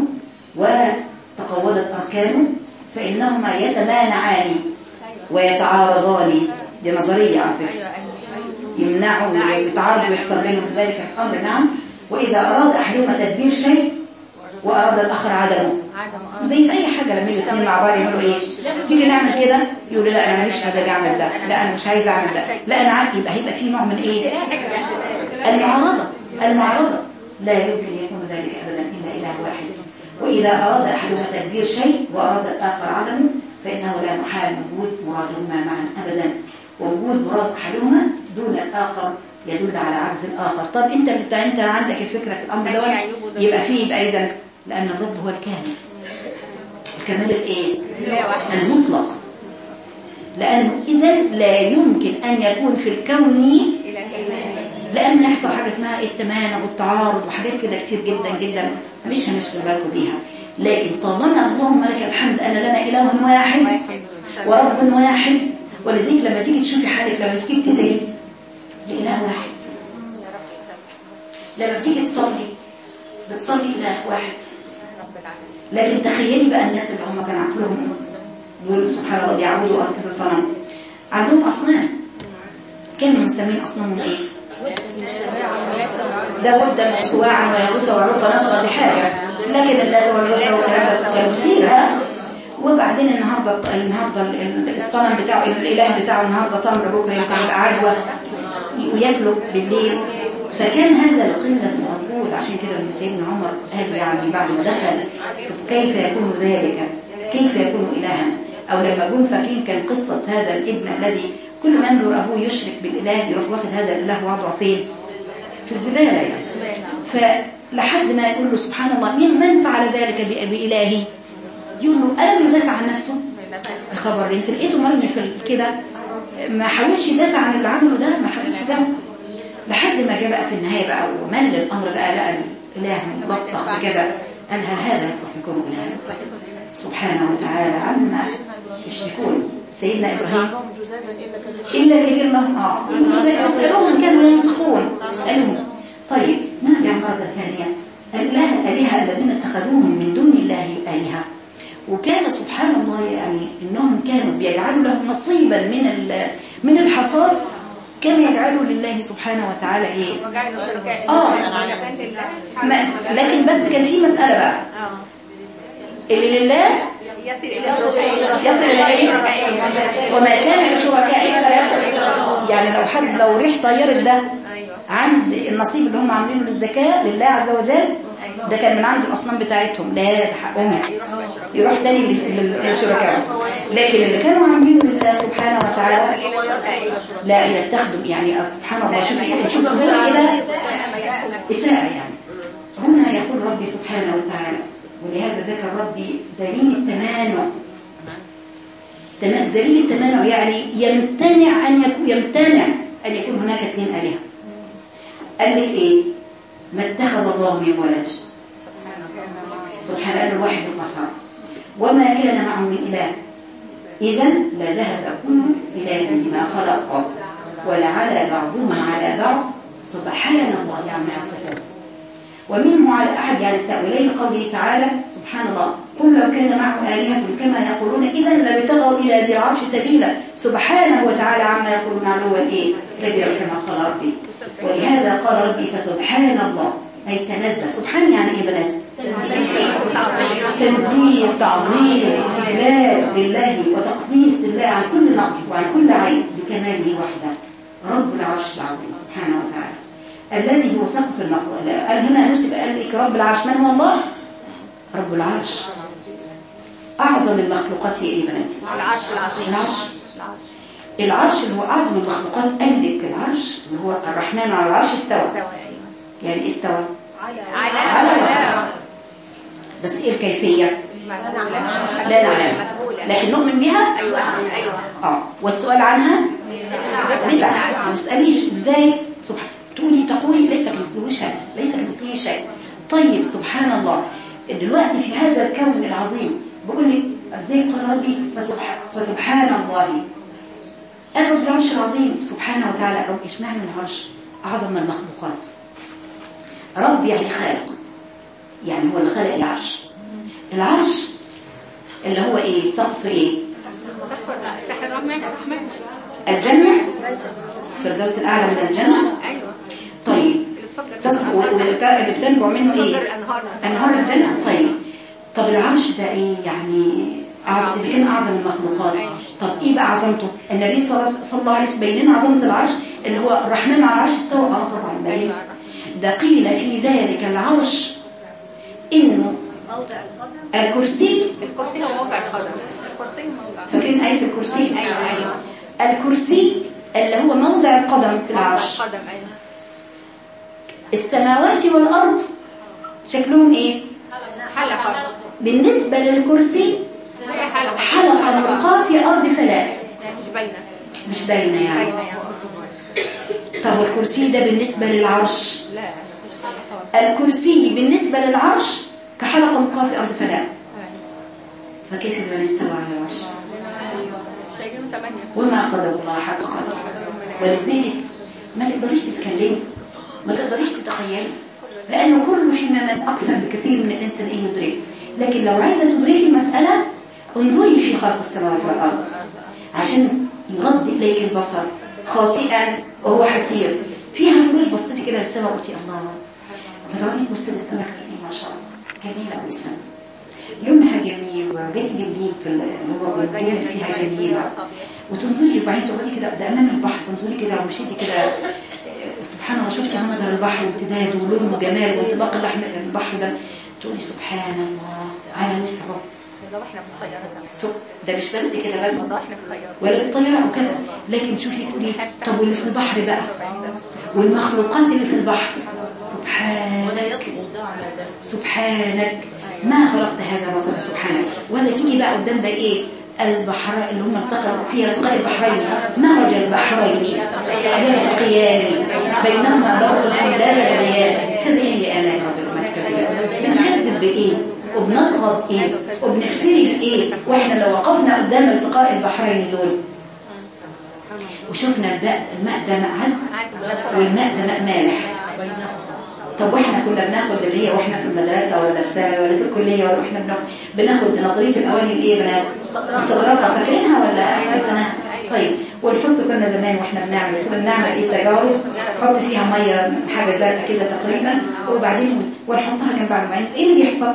وتقوضت اركانه، فإنهما يتمانعان ويتعارضان. دي نظرية على فكرة، يمنعوا ويتعارضوا ويحصل بينهم ذلك الأمر. نعم. وإذا أراد أحدهما تدبير شيء وأراد الآخر عدمه، زي في أي حاجة لما الاثنين مع بعض يعملوا إيه؟ تيجي نعمل كده يقولوا لا أنا ماليش مزاج أعمل ده، لا أنا مش عايز أعمل ده، لا أنا عارف. يبقى هيبقى في نوع من إيه؟ المعارضة. المعارضة لا يمكن يكون ذلك أبدا إلا إله واحد. وإذا أراد أحدهما تدبير شيء وأراد الآخر عدمه فإنه لا محال وجود مرادهما معا أبدا. ووجود مراد أحدهما دون الآخر يدل على عجز الآخر. طب أنت أنت عندك الفكرة في الأمر ده، يبقى فيه يبقى إذن لأن الرب هو الكامل. الكمال الإيه؟ المطلق. لأنه إذن لا يمكن أن يكون في الكون، لأن يحصل حاجة اسمها التمانع والتعارض وحاجات كده كتير جدا جدا مش هنشغل بالكم بيها. لكن طالما اللهم لك الحمد أن لنا إله واحد ورب واحد. ولذلك لما تيجي تشوفي حالك لما تيجي تدعي لإله واحد، لما بتيجي تصلي بتصلي إله واحد، لكن تخيلي بقى الناس اللي هم كان عقلهم يقول سبحان الله بيعبدوا كذا صنم، عندهم أصنام كانوا مسمين أصنامهم إيه؟ لا بد من سواعا ويغوث ويعوق ونصر، دي حاجة، لكن اللات والعزى والكلام ده كان كتير. ها وبعدين النهارده النهارده الصنم بتاعه الاله بتاعه النهارده تمر، بكره يمكن يبقى عجوه وياكلوا بالليل. فكان هذا لقله العقول. عشان كده سيدنا عمر قال يعني بعد ما دخل كيف يكون ذلك، كيف يكون الها؟ او لما جم فاكرين كان قصه هذا الابن الذي كل ما ينظر ابوه يشرك بالاله يروح واخد هذا الاله وضعه فين؟ في الزباله يعني. فلحد ما يقول له سبحان الله من من فعل ذلك بإلهي؟ يقول له ألم يدافع عن نفسه؟ خبر انت لقيته مرمي في كده، ما حاولش يدافع عن اللي عمله ده، ما حاولش ده، لحد ما جاء بقى في النهايه بقى ومل الامر بقى، لقى الاله ملطخ بكده، قال هل هذا يصلح يكون اله؟ سبحانه وتعالى عما يشركون. سيدنا ابراهيم الا كبير لهم اه اسالوهم كانوا ينطقون، اسالوهم. طيب نرجع مره ثانيه، الاله الالهه الذين اتخذوهم من دون الله الهه، وكان سبحان الله يعني انهم كانوا بيجعلوا لهم نصيبا من من الحصاد، كانوا يجعلوا لله سبحانه وتعالى ايه؟ اه ما لكن بس كان في مساله بقى، اللي لله يصل الى ايه؟ وما كان لشركائهم فلا يصل. يعني لو حد لو ريح طيرت ده عند النصيب اللي هم عاملينه للزكاه لله عز وجل، ده كان من عند الاصنام بتاعتهم، لا ده حقهم يروح تاني للشركاء. لكن اللي كانوا عاملينه لله سبحانه وتعالى لا يتخذوا. يعني سبحان الله شوف شوف هنا الى اساءه. يعني هنا يقول ربي سبحانه وتعالى، ولهذا ذكر ربي دليل التمانع. دليل التمانع يعني يمتنع ان يكون يمتنع ان يكون هناك اثنين الهه. قال لك ايه؟ ما اتخذ الله من ولد سبحانه الواحد القهار، وما كان معه من اله، اذا لذهب كل اله بما خلق ولعلى بعضهم على بعض سبحان الله. يعني اساس ومنه على احد يعني التاويلين قوله تعالى سبحان الله قل لو كان معه الهه كما يقولون اذا لابتغوا الى ذي العرش سبيلا سبحانه وتعالى عما يقولون علوا ايه كبير كما قال ربي. ولهذا قال ربي فسبحان الله أي تنزه. سبحان يعني إيه بنات؟ تنزيه تعظيم إجلال لله وتقديس لله عن كل نقص وعن كل عيب بكماله وحده. رب العرش العظيم سبحانه وتعالى الذي هو سقف المخلوق. قال هنا نسب قال لك رب العرش. من هو الله؟ رب العرش. أعظم المخلوقات هي إيه بناتي؟ العرش العظيم. العرش العرش اللي هو أعظم المخلوقات. قال لك العرش اللي هو الرحمن على العرش استوى. يعني استوى على على بس ايه الكيفية؟ لا نعلم لكن نؤمن بها. ايوه ايوه اه والسؤال عنها بدعة. ما تسأليش ازاي سبحان تقولي تقولي ليس كمثله شيء، ليس كمثله شيء. طيب سبحان الله دلوقتي في هذا الكون العظيم بقول لك زي قال ربي فسبحان فسبحان الله رب العرش العظيم سبحانه وتعالى. رب ايش معنى العرش؟ اعظم من المخلوقات. رب يعني خالق، يعني هو اللي خلق العرش. العرش اللي هو ايه؟ سقف ايه؟ الجنة، فردوس الاعلى من الجنة. طيب اللي بتنبع منه ايه؟ انهار الجنة. طيب طب العرش ده ايه يعني؟ اذا كان اعظم المخلوقات طب ايه بقى عظمته؟ النبي صلى الله عليه وسلم بين لنا عظمه العرش اللي هو الرحمن على العرش استوى. اه طبعا بين. ده قيل في ذلك العرش انه الكرسي. الكرسي هو موضع القدم. الكرسي موضع. فاكرين آية الكرسي؟ ايوه ايوه. الكرسي اللي هو موضع القدم في العرش. القدم ايوه. السماوات والارض شكلهم ايه؟ حلقة. بالنسبة للكرسي حلقة. حلقة ملقاة في ارض فلاة. مش باينة. مش باينة يعني. طب الكرسي ده بالنسبة للعرش؟ لا. الكرسي بالنسبة للعرش كحلقة ملقاة في أرض فلاة. فكيف بمن استوى على العرش؟ وما قدر الله حق قدره. ولذلك ما تقدريش تتكلمي، ما تقدريش تتخيلي، لأنه كله في ممات أكثر بكثير من الإنسان إيه يدرك. لكن لو عايزة تدركي المسألة انظري في خلق السماوات والأرض عشان يرد إليك البصر خاسئا وهو حسير. فيها فلوس بصيتي كده للسماء وقلتي الله، بدعوني تبصي للسماء ما شاء الله جميلة أوي السماء، لونها جميل وبيت جميل في الهواء فيها جميل، وتنظري وبعدين تقعدي كده ده أمام البحر، تنظري كده ومشيتي كده سبحان الله، شفتي منظر البحر وامتداده ولونه وجماله وانطباق اللحم البحر ده، تقولي سبحان الله على وسعه. ده مش بس كده بس ولا الطيارة وكذا، لكن شوفي تقولي طب واللي في البحر بقى والمخلوقات اللي في البحر، سبحانك سبحانك ما خلقت هذا باطلا سبحانك. ولا تيجي بقى قدام بقى ايه البحر اللي هم التقوا فيها التقاء البحرين، مرج البحرين يلتقيان بينهما برزخ لا يبغيان فبأي آلاء ربكما تكذبان. بنكذب بايه وبنضغط ايه وبنفتري بايه واحنا لو وقفنا قدام التقاء البحرين دول وشفنا الماء الماء ده ماء عذب والماء ده ماء مالح. طب واحنا كنا بناخد اللي هي واحنا في المدرسه ولا في ثانوي ولا في الكليه ولا احنا بناخد بناخد نظريه الاواني الايه بنات مستغرقه فاكرينها ولا حسنه؟ طيب ونحط كنا زمان واحنا بنعمل كنا بنعمل ايه تجارب، نحط فيها ميه حاجه زرقاء كده تقريبا وبعدين ونحطها جنب بعض، بعدين ايه اللي بيحصل؟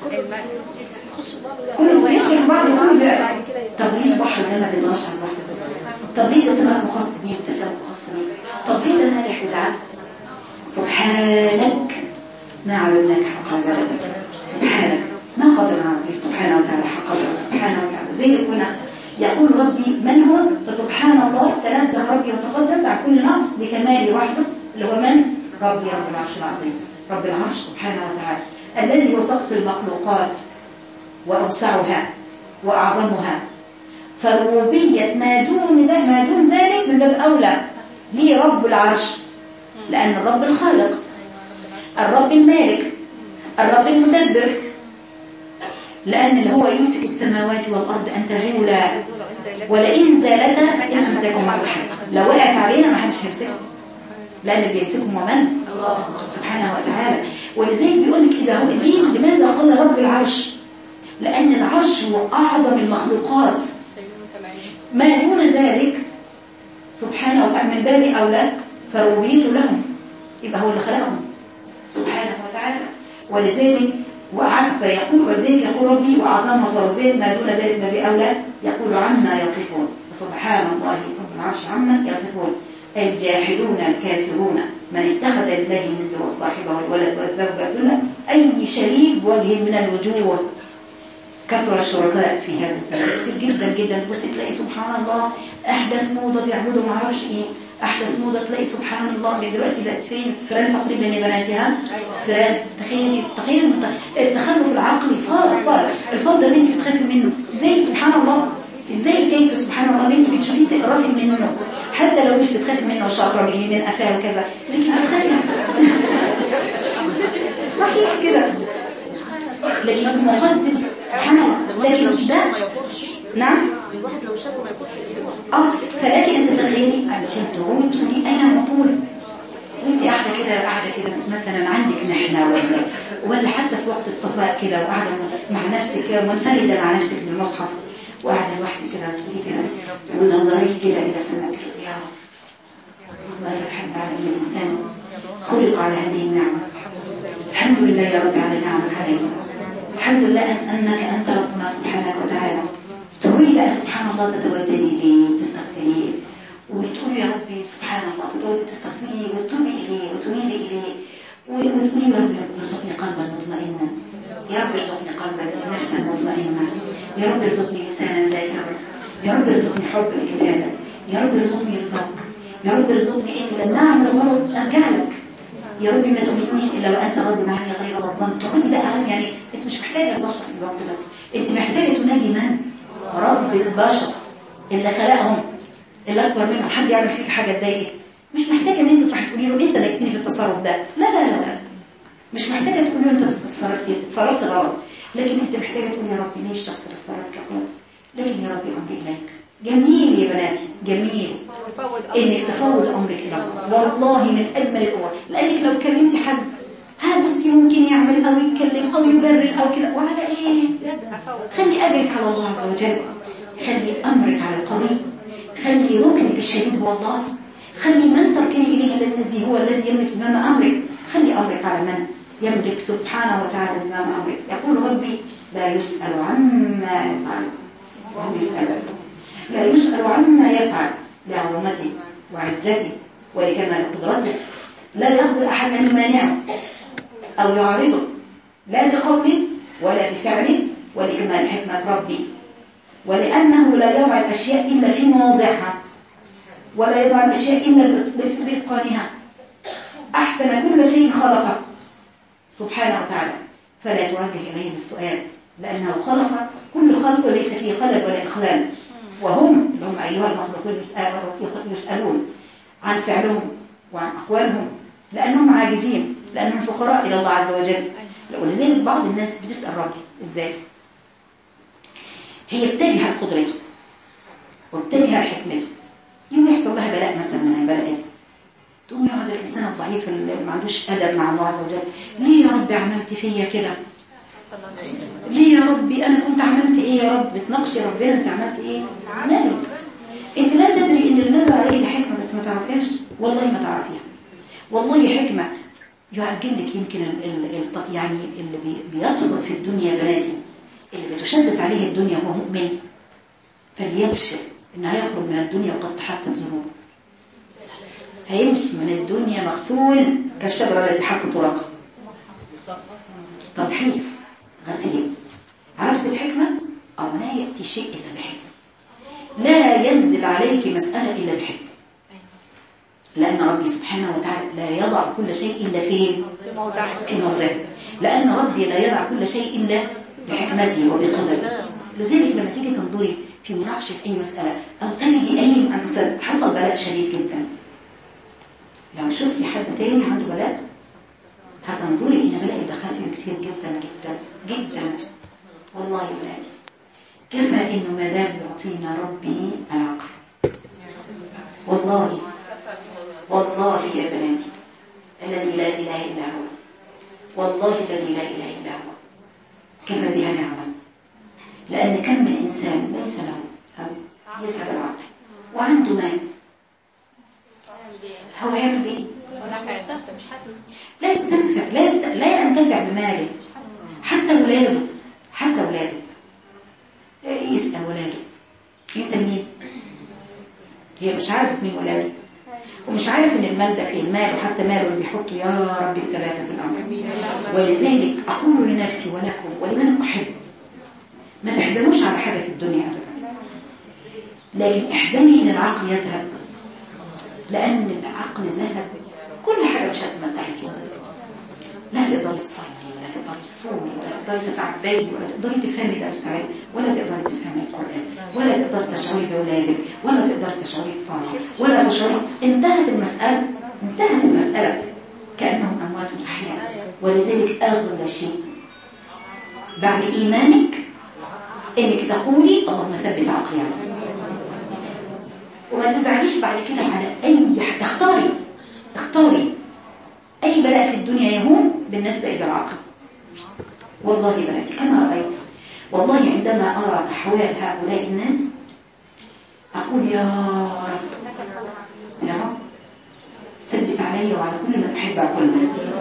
كله بيدخل في بعض وكله بيقع. طب ليه البحر ده ما بيضغطش على البحر؟ طب ليه ده سمك مخصص بيه وده سمك مخصص بيه؟ طب ليه ده مالح وده عذب؟ سبحانك ما عبدناك حق عبادتك، سبحانك ما قدرنا عليك سبحانه وتعالى حق قدره سبحانه وتعالى. زي هنا يقول ربي من هو، فسبحان الله تنزه ربي وتقدس عن كل نقص بكماله وحده اللي هو من؟ ربي رب العرش العظيم، رب العرش سبحانه وتعالى الذي هو سقف المخلوقات وأوسعها وأعظمها. فربوبية ما دون ما دون ذلك من باب أولى ليه رب العرش، لأن الرب الخالق، الرب المالك، الرب المدبر، لأن اللي هو يمسك السماوات والأرض أن تزولا ولئن زالتا إن أمسكهم الرحم. لو وقعت علينا ما حدش هيمسكهم لأن اللي بيمسكهم ومن؟ الله سبحانه وتعالى. ولذلك بيقول لك إذا هو ليه لماذا قال رب العرش؟ لأن العرش هو أعظم المخلوقات، ما دون ذلك سبحانه وتعالى من باب أولى فربوبيته لهم، يبقى هو اللي خلقهم سبحانه وتعالى. ولذلك وعن فيقول ولذلك يقول ربي وأعظمه فربوبيته ما دون ذلك من باب أولى يقول عما يصفون، سبحان الله رب العرش عما يصفون. الجاحدون الكافرون من اتخذ لله الند والصاحبة والولد والزوجة دون أي شريك بوجه من الوجوه. كثر الشركاء في هذا الزمان كتير جدا جدا. بصي تلاقي سبحان الله أحدث موضة بيعبدوا ما اعرفش ايه، أحدث موضة تلاقي سبحان الله دلوقتي بقت فين فران تقريبا يا بناتها فران. تخيلي تخيلي التخلف العقلي فار فار الفرد اللي انت بتخافي منه ازاي سبحان الله، ازاي كيف سبحان الله اللي انت بتشوفيه تقرفي منه حتى لو مش بتخافي منه شاطره بيجي من قفاه وكذا لكن بتخافي صحيح كده، لكن مقدس سبحان الله. لكن ده نعم الواحد لو شافه ما يكونش اه فلك ان تتخيلي علشان تقومي تقولي انا مقبول وانت قاعده كده قاعده كده مثلا عندك محنه ولا ولا حتى في وقت الصفاء كده وقاعده مع نفسك كده منفرده مع نفسك بالمصحف وقاعده لوحدك كده تقولي كده ونظري كده الى السماء كده يا رب الله الحمد على الانسان خلق على هذه النعمه، الحمد لله يا رب على نعمك علينا، الحمد لله أن أنك أنت ربنا سبحانك وتعالى. تقولي بقى سبحان الله تتوددي ليه وتستغفريه وتقولي يا ربي سبحان الله تتوددي تستغفريه وتتوبي إليه وتميلي إليه وتقولي يا رب ارزقني قلبا مطمئنا، يا رب ارزقني قلبا نفسا مطمئنا، يا رب ارزقني لسانا ذاكرا، يا رب ارزقني حب لكتابك، يا رب ارزقني رضاك، يا رب ارزقني إني لما أعمل غلط أرجع لك، يا رب ما تؤمنيش إلا وأنت راضي عني غير غضبان. تقولي بقى يعني أنت مش محتاجة البشر في الوقت ده، أنت محتاجة تناجي من؟ رب البشر اللي خلقهم اللي أكبر منهم. حد يعمل فيك حاجة تضايقك مش محتاجة أن أنت تروحي تقولي له أنت ضايقتني في التصرف ده، لا لا لا لا مش محتاجة تقولي له أنت تصرفت غلط، لكن أنت محتاجة تقولي يا ربي ليش الشخص اللي تصرف غلط، لكن يا ربي أمري إليك. جميل يا بناتي جميل انك تفوض امرك الى الله، والله من اجمل الامور. لانك لو كلمتي حد ها بصي ممكن يعمل او يتكلم أو يبرر أو كده، وعلى إيه؟ خلي أجرك على الله عز وجل، خلي أمرك على القوي، خلي ركنك الشديد هو الله، خلي من تركني إليه الذي هو الذي يملك زمام أمرك، خلي أمرك على من يملك سبحانه وتعالى زمام أمرك. يقول ربي لا يسأل عما يفعل وهم يسألون، لا يسأل عما يفعل لعظمته وعزته ولكمال قدرته، لا يقدر أحد أن يمانعه أو يعارضه، لا بقول ولا بفعل، ولكمال حكمة ربي، ولأنه لا يضع الأشياء إلا في مواضعها، ولا يضع الأشياء إلا بإتقانها، أحسن كل شيء خلقه سبحانه وتعالى، فلا توجه إليه السؤال، لأنه خلق كل خلق وليس فيه خلل ولا إخلال، وهم هم أيها المخلوقون يسألون عن فعلهم وعن أقوالهم، لأنهم عاجزين، لأنهم فقراء إلى الله عز وجل. ولذلك بعض الناس بتسأل ربي إزاي؟ هي بتجهل قدرته وبتجهل حكمته، يوم يحصل لها بلاء مثلا من البلاءات، تقوم يقعد الإنسان الضعيف اللي ما عندوش أدب مع الله عز وجل، ليه يا ربي عملت فيا كده؟ ليه يا ربي أنا كنت عملت إيه يا رب؟ بتناقشي ربنا أنت عملت إيه؟ مالك؟ أنت لا تدري إن اللي نزل عليك دي حكمة بس ما تعرفيهاش، والله ما تعرفيها، والله حكمة يعجل لك يمكن ال ال ال يعني اللي بي بيطلب في الدنيا بناتي، اللي بتشدد عليه الدنيا وهو مؤمن فليبشر إنه هيخرج من الدنيا وقد تحطت ذنوبه، هيمشي من الدنيا مغسول كالشجرة التي حطت ورقها، تمحيص غسيل. عرفت الحكمة؟ أو لا يأتي شيء إلا بحكمة، لا ينزل عليك مسألة إلا بحكمة، لأن ربي سبحانه وتعالى لا يضع كل شيء إلا فين؟ في موضعه، لأن ربي لا يضع كل شيء إلا بحكمته وبقدره. لذلك لما تيجي تنظري في مناقشة أي مسألة أو تجدي أي مسألة حصل بلاء شديد جدا، لو شفتي حد تاني عنده بلاء هتنظري إن بلاء دخل كتير جدا جدا جدا. والله يا بناتي كفى إنه ما دام يعطينا ربي العقل، والله والله يا بناتي الذي لا إله إلا هو، والله الذي لا إله إلا هو كفى بها نعمة. لأن كم من إنسان ليس له أو يسعد العقل وعنده مال، هو يعمل إيه؟ لا يستنفع، لا, يست... لا ينتفع بماله، حتى ولاده حتى ولاده يسأل ولاده انت مين؟ هي مش عارف مين ولاده، ومش عارف ان المال ده في المال، وحتى ماله اللي بيحطه يا ربي ثلاثة في الأمر. ولذلك أقول لنفسي ولكم ولمن أحب ما تحزنوش على حاجة في الدنيا أبدا، لكن احزني ان العقل يذهب، لأن العقل ذهب كل حاجة مش هتمتعي فيها، لا تقدري تصلي ولا تقدري تصومي ولا تقدري تتعبدي ولا تقدري تفهمي درس علم ولا تقدري تفهمي القرآن ولا تقدري تشعري بأولادك ولا تقدري تشعري بطاعة ولا تشعري. انتهت المسألة، انتهت المسألة كأنهم أموات أحياء. ولذلك أغلى شيء بعد إيمانك إنك تقولي اللهم ثبت عقلي عليك، وما تزعليش بعد كده على أي حاجة. اختاري اختاري أي بلاء في الدنيا يهون بالنسبة إلى العقل. والله بناتي كما رأيت، والله عندما أرى أحوال هؤلاء الناس أقول يا رب يا رب ثبت علي وعلى كل من أحب عقلنا،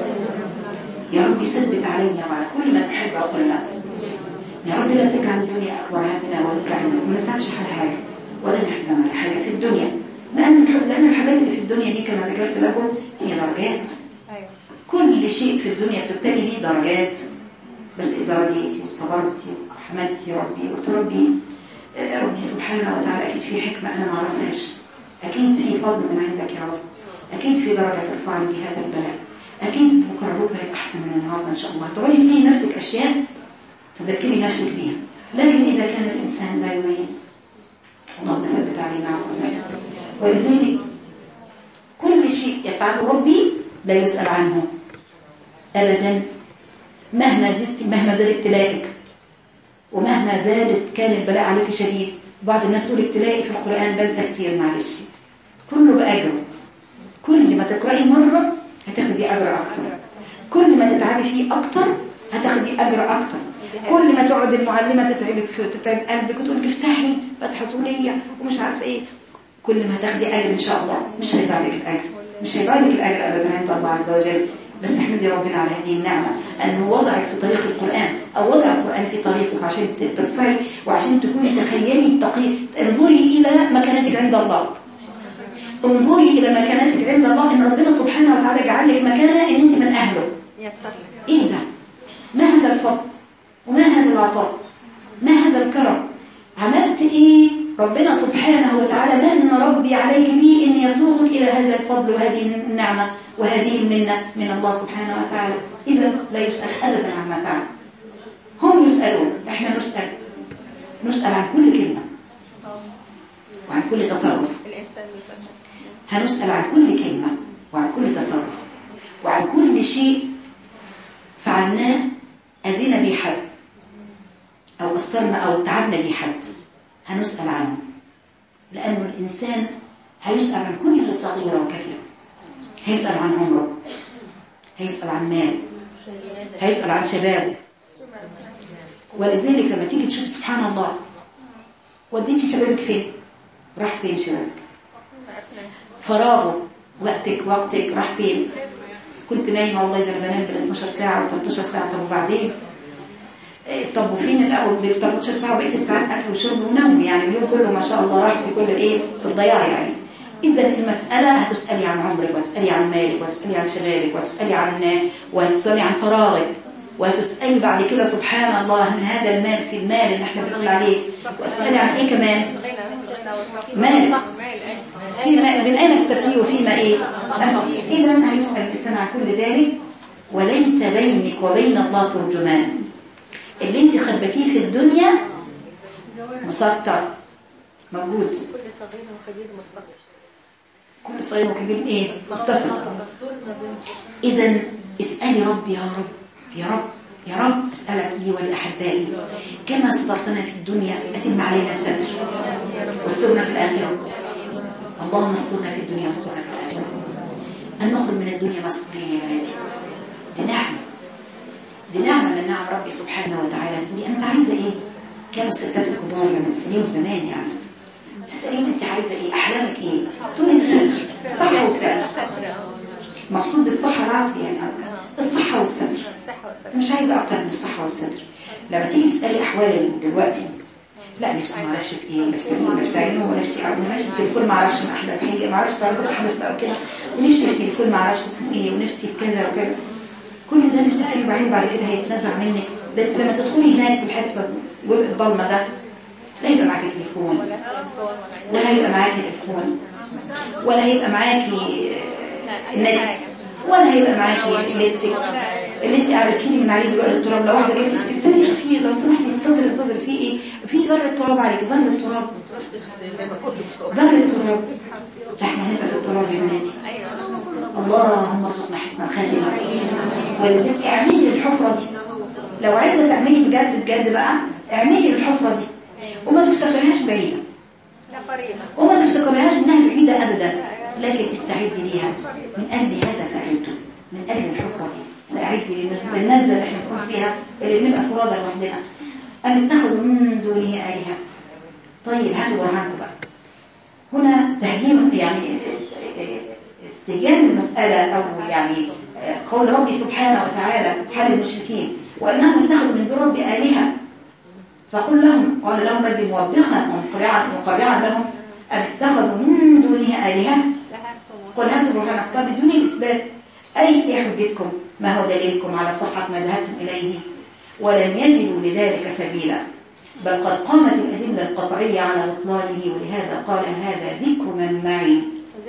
يا رب ثبت علينا وعلى كل من أحب عقلنا، يا رب لا تجعل الدنيا أكبر همنا ولا همنا، وما نسعدش على حاجة ولا نحزن على حاجة في الدنيا، لأن لأن الحاجات اللي في الدنيا دي كما ذكرت لكم هي درجات. كل شيء في الدنيا بتبتلي بيه درجات، بس إذا رضيتي وصبرتي وحمدتي ربي وقلت ربي ربي سبحانه وتعالى أكيد في حكمة أنا ما أعرفهاش، أكيد في فضل من عندك يا رب، أكيد في درجة ترفعني بهذا البلاء، أكيد بكرة بكرة يبقى أحسن من النهارده إن شاء الله. تقولي لي نفسك أشياء تذكري نفسك بيها، لكن إذا كان الإنسان لا يميز اللهم ثبت علينا عقلنا. ولذلك كل شيء يفعله ربي لا يسأل عنه أبدا، مهما زدت مهما زاد ابتلائك ومهما زادت كان البلاء عليك شديد. بعض الناس تقول ابتلائي في القرآن بنسى كتير، معلش كله بأجره، كل ما تقرأي مرة هتاخدي أجر أكتر، كل ما تتعبي فيه أكتر هتاخدي أجر أكتر. كل ما تقعد المعلمة تتعبك في تتعب قلبك وتقول لك افتحي فتحة طولية ومش عارفة إيه، كل ما هتاخدي أجر إن شاء الله. مش هيضيع لك الأجر، مش هيضيع لك الأجر أبدا عند الله عز وجل. بس احمدي ربنا على هذه النعمة أنه وضعك في طريق القرآن، أو وضع القرآن في طريقك عشان ترفعي وعشان تكوني تخيلي التقي. انظري إلى مكانتك عند الله، انظري إلى مكانتك عند الله، إن ربنا سبحانه وتعالى جعل لك مكانة إن أنت من أهله. إيه ده؟ ما هذا الفضل وما هذا العطاء، ما هذا الكرم؟ عملت إيه؟ ربنا سبحانه وتعالى من ربي عليك به إن يسوقك إلى هذا الفضل وهذه النعمة وهذه المنة من الله سبحانه وتعالى. إذا لا يسأل أبدا عما فعل، هم يسألون، إحنا نسأل نسأل عن كل كلمة وعن كل تصرف. هنسأل عن كل كلمة وعن كل تصرف وعن كل شيء فعلناه أذينا به حد أو قصرنا أو تعبنا به حد، هنسأل عنه. لأنه الإنسان هيسأل عن كل صغيرة وكبيرة، هيسأل عن عمره، هيسأل عن مال، هيسأل عن شبابه. ولذلك لما تيجي تشوف سبحان الله، وديتي شبابك فين؟ راح فين شبابك؟ فراغه وقتك وقتك راح فين؟ كنت نايمة والله ده أنا بنام بال اثناشر ساعة و13 ساعة. طب وبعدين؟ طب وفين الأول بال ثلاثة عشر ساعة وبقيت الساعات أكل وشرب ونوم؟ يعني اليوم كله ما شاء الله راح في كل الإيه؟ في الضياع يعني. إذا المسألة هتسألي عن عمرك وتسألي عن مالك وتسألي عن شبابك وتسألي عن وتسألي عن فراغك، وتسألي بعد كده سبحان الله من هذا المال في المال اللي احنا بنقول عليه، وتسألي عن إيه كمان؟ مالك في ما من أين اكتسبتيه وفيما إيه؟ إذا هيسأل الإنسان عن كل ذلك. وليس بينك وبين الله ترجمان. اللي انت خبتيه في الدنيا مسطر موجود. كل صغير وكبير مستقر. كل صغير وكبير ايه؟ مستقر. إذا اسألي ربي يا رب يا رب يا رب، أسألك لي ولأحبائي كما سترتنا في الدنيا أتم علينا الستر واسترنا في الآخرة. اللهم استرنا في الدنيا واسترنا في الآخرة. أن نخرج من الدنيا مستورين يا بناتي، دي نعمة، دي نعمة من نعم ربي سبحانه وتعالى. تقولي أنت عايزة إيه؟ كانوا الستات الكبار لما تسأليهم زمان يعني تسأليهم أنت عايزة إيه؟ أحلامك إيه؟ تقولي الستر، الصحة والستر. مقصود بالصحة العقل يعني الصحة والستر، مش عايزة أكتر من الصحة والستر. لما تيجي تسألي أحوال دلوقتي، لا نفسي ما اعرفش في ايه، نفسي ايه، نفسي عينه، ونفسي اعرف، ونفسي التليفون ما اعرفش ما احدث حاجه، ما اعرفش تعرف احدث بقى كده، ونفسي في التليفون ما اعرفش اسمه ايه، ونفسي في كذا وكذا. كل ده نفسي فيه وبعدين بعد كده هيتنزع منك. ده انت لما تدخلي هناك في الحته الجزء الضلمه ده لا يبقى معاكي تليفون ولا هيبقى معاكي تليفون ولا هيبقى معاكي نت ولا هيبقى معاكي لبسك اللي انت قاعده تشيلي من عليه دلوقتي التراب. لو واحده جت استني خفيه لو سمحتي انتظري انتظري في ايه؟ في ذره تراب عليك، ذره تراب ذره تراب. ده احنا هنبقى في التراب يا بناتي. اللهم ارزقنا حسن الخاتمه. ولذلك اعملي الحفره دي لو عايزه تعملي بجد بجد بقى، اعملي الحفره دي وما تفتكريهاش بعيده وما تفتكريهاش انها بعيده ابدا، لكن استعدي ليها من اجل هذا فعلته، من اجل الحفره دي فأعدي للنزلة اللي احنا نكون فيها اللي نبقى فرادة لوحدنا. أن اتخذوا من دونه آلهة. طيب هاتوا برهانكم بقى. هنا تهجيم يعني استهجان المسألة، أو يعني قول ربي سبحانه وتعالى حال المشركين وأنهم اتخذوا من دون ربي آلهة. فقل لهم، قال لهم ربي موبخا ومقرعا لهم أن اتخذوا من دونه آلهة. قل هاتوا برهانكم. طب بدون الإثبات أي إيه حجتكم؟ ما هو دليلكم على صحة ما ذهبتم إليه؟ ولن يجدوا لذلك سبيلا، بل قد قامت الأدلة القطعية على بطلانه. ولهذا قال هذا ذكر من معي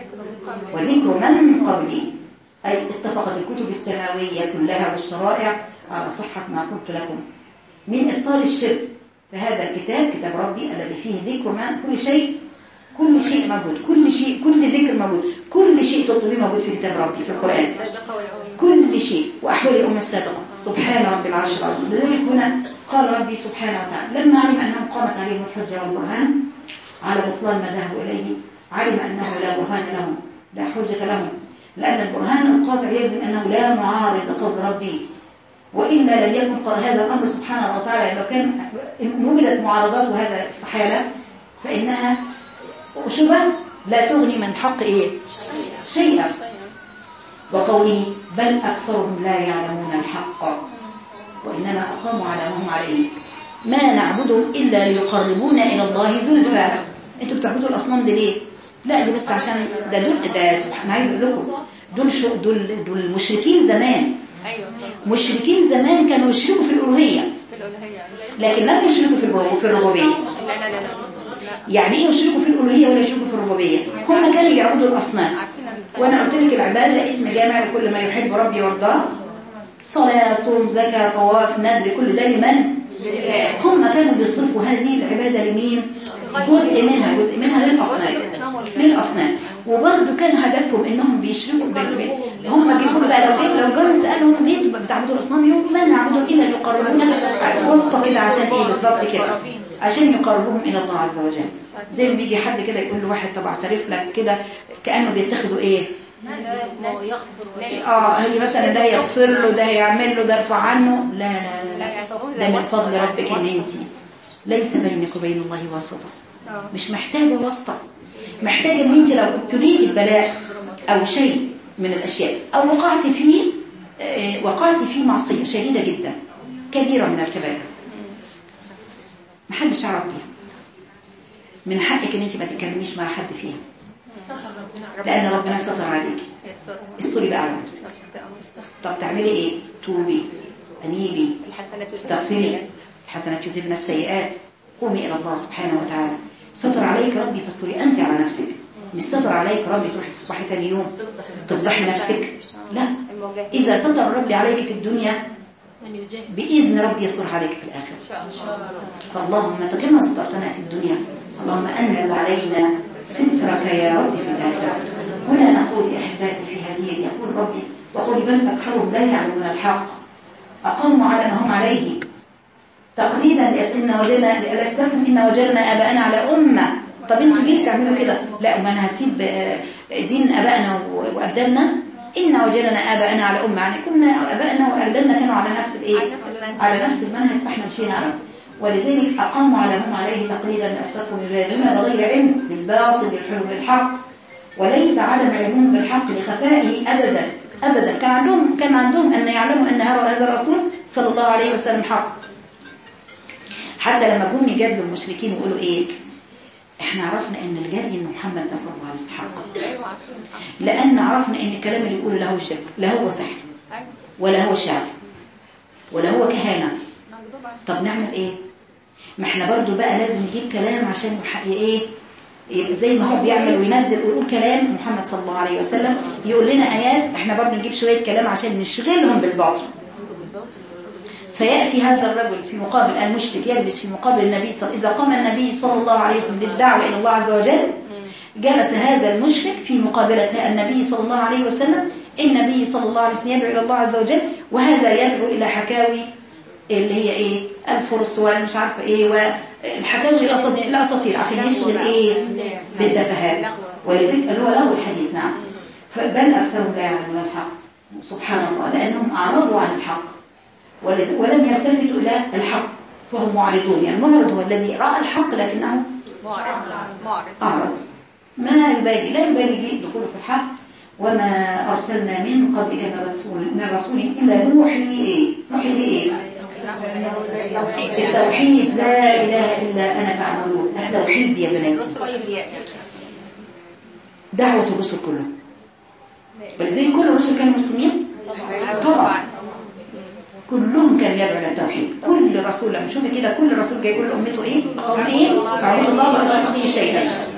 وذكر من قبلي، أي اتفقت الكتب السماوية كلها والشرائع على صحة ما قلت لكم من إبطال الشرك. فهذا الكتاب كتاب ربي الذي فيه ذكر من كل شيء، كل شيء موجود، كل شيء، كل ذكر موجود، كل شيء تطلبيه موجود في كتاب ربي في القرآن، كل شيء. وأحوال الأمة السابقة سبحان رب العرش العظيم. لذلك هنا قال ربي سبحانه وتعالى لما علم أنهم قامت عليهم الحجة والبرهان على بطلان ما ذهبوا إليه، علم أنه لا برهان لهم، لا حجة لهم، لأن البرهان القاطع يجزم أنه لا معارض لقول ربي وإلا لم يكن قال هذا الأمر سبحانه وتعالى. لو كان إن وجدت معارضات وهذا استحالة فإنها شبه لا تغني من حق إيه شيئا. وقوله بل أكثرهم لا يعلمون الحق وإنما أقاموا على ما هم عليه ما نعبدهم إلا ليقربونا إلى الله زلفى. أنتوا بتعبدوا الأصنام دي ليه؟ لا دي بس عشان ده دول ده سبحان عايز أقول لكم دول شو دول دول المشركين زمان. مشركين زمان كانوا يشركوا في الألوهية لكن لم يشركوا في في الربوبية. يعني ايه يشركوا في الألوهية ولا يشركوا في الربوبية؟ هم كانوا يعبدوا الأصنام. وانا قلت لك العبادة اسم جامع لكل ما يحب ربي ويرضاه، صلاة صوم زكاة طواف ندر، كل ده لمن؟ هم كانوا بيصرفوا هذه العبادة لمين؟ جزء منها جزء منها للأصنام للأصنام وبرضه كان هدفهم انهم بيشركوا بال... هم بيقولوا بقى لو كان لو جم سالهم ليه بتعبدوا الاصنام يوم ما نعبدهم الا ليقربونا واسطه كده عشان ايه بالظبط كده عشان يقربوهم الى الله عز وجل. زي ما بيجي حد كده يقول لواحد طب اعترف لك كده كانه بيتخذوا ايه اه هي مثلا ده يغفر له ده يعمل له ده يرفع عنه. لا لا لا ده من فضل ربك ان انت ليس بينك وبين الله واسطه، مش محتاجه واسطه، محتاجه ان انت لو ابتليتي ببلاء او شيء من الاشياء او وقعت فيه وقعت في معصيه شديده جدا كبيره من الكبائر محدش يعرف بيها، من حقك ان انت ما تتكلميش مع حد فيها لان ربنا ستر عليك. استري بقى على نفسك. طب تعملي ايه؟ توبي انيبي استغفري، الحسنات يذهبن السيئات، قومي الى الله سبحانه وتعالى. ستر عليك ربي فاستري انت على نفسك، مش ستر عليك ربي تروحي تصبحي ثاني يوم تفضحي نفسك. لا، اذا ستر ربي عليك في الدنيا باذن ربي يستر عليك في الاخره. فاللهم كما سترتنا في الدنيا اللهم انزل علينا سترك يا رب في الاخره. هنا نقول يا احبابي في هذه يقول ربي وقل بل اكثرهم لا يعلمون الحق اقاموا على ما هم عليه تقليدا لأن وجدنا لأستفهم إن وجدنا آباءنا على أمة. طب انتوا ليه بتعملوا كده؟ لا ما أنا هسيب دين آبائنا وأجدادنا. إن وجدنا آباءنا على أمة يعني كنا آبائنا وأجدادنا كانوا على نفس الإيه؟ على نفس المنهج فإحنا مشينا عليه. ولذلك أقاموا على هم عليه تقليدا لأستفهم يجادلون بغير علم بالباطل بالحلم بالحق وليس عدم علمهم بالحق لخفائه أبدا أبدا. كان عندهم كان عندهم أن يعلموا أن هذا الرسول صلى الله عليه وسلم حق. حتى لما جم يجادلوا المشركين ويقولوا ايه احنا عرفنا ان الجري ان محمد صلى الله عليه وسلم حق لان عرفنا ان الكلام اللي بيقوله لا هو شرك لا هو سحر ولا هو شعر ولا هو كهانه. طب نعمل ايه؟ ما احنا برضو بقى لازم نجيب كلام عشان يحقق ايه زي ما هو بيعمل وينزل ويقول كلام محمد صلى الله عليه وسلم يقول لنا ايات، احنا برضو نجيب شويه كلام عشان نشغلهم بالباطل. فيأتي هذا الرجل في مقابل المشرك يلبس في مقابل النبي صلى إذا قام النبي صلى الله عليه وسلم بالدعوة إلى الله عز وجل جلس هذا المشرك في مقابلة النبي صلى الله عليه وسلم. النبي صلى الله عليه وسلم يدعو إلى الله عز وجل وهذا يدعو إلى حكاوي اللي هي إيه الفرس والمش عارفة إيه والحكاوي الأساطير عشان يشغل إيه بالدفهات ولذلك اللي هو له الحديث. نعم بل أكثرهم لا يعلمون الحق سبحان الله لأنهم أعرضوا عن الحق ولم يلتفتوا إلى الحق فهم معرضون. يعني المعرض هو الذي رأى الحق لكنه أعرض ما يبالي لا يبالي به دخوله في الحق. وما أرسلنا من قبلك من رسول من رسول إلا نوحي إيه نوحي إيه التوحيد لا إله إلا أنا فاعبدون. التوحيد يا بناتي دعوة الرسل كلهم ولذلك كل الرسل كانوا مسلمين طبعا كلهم كانوا يدعوا الى التوحيد. كل رسول لما شوفي كده كل رسول جاي يقول لامته ايه قوم ايه اعبدوا الله ولا تشركوا به شيئا.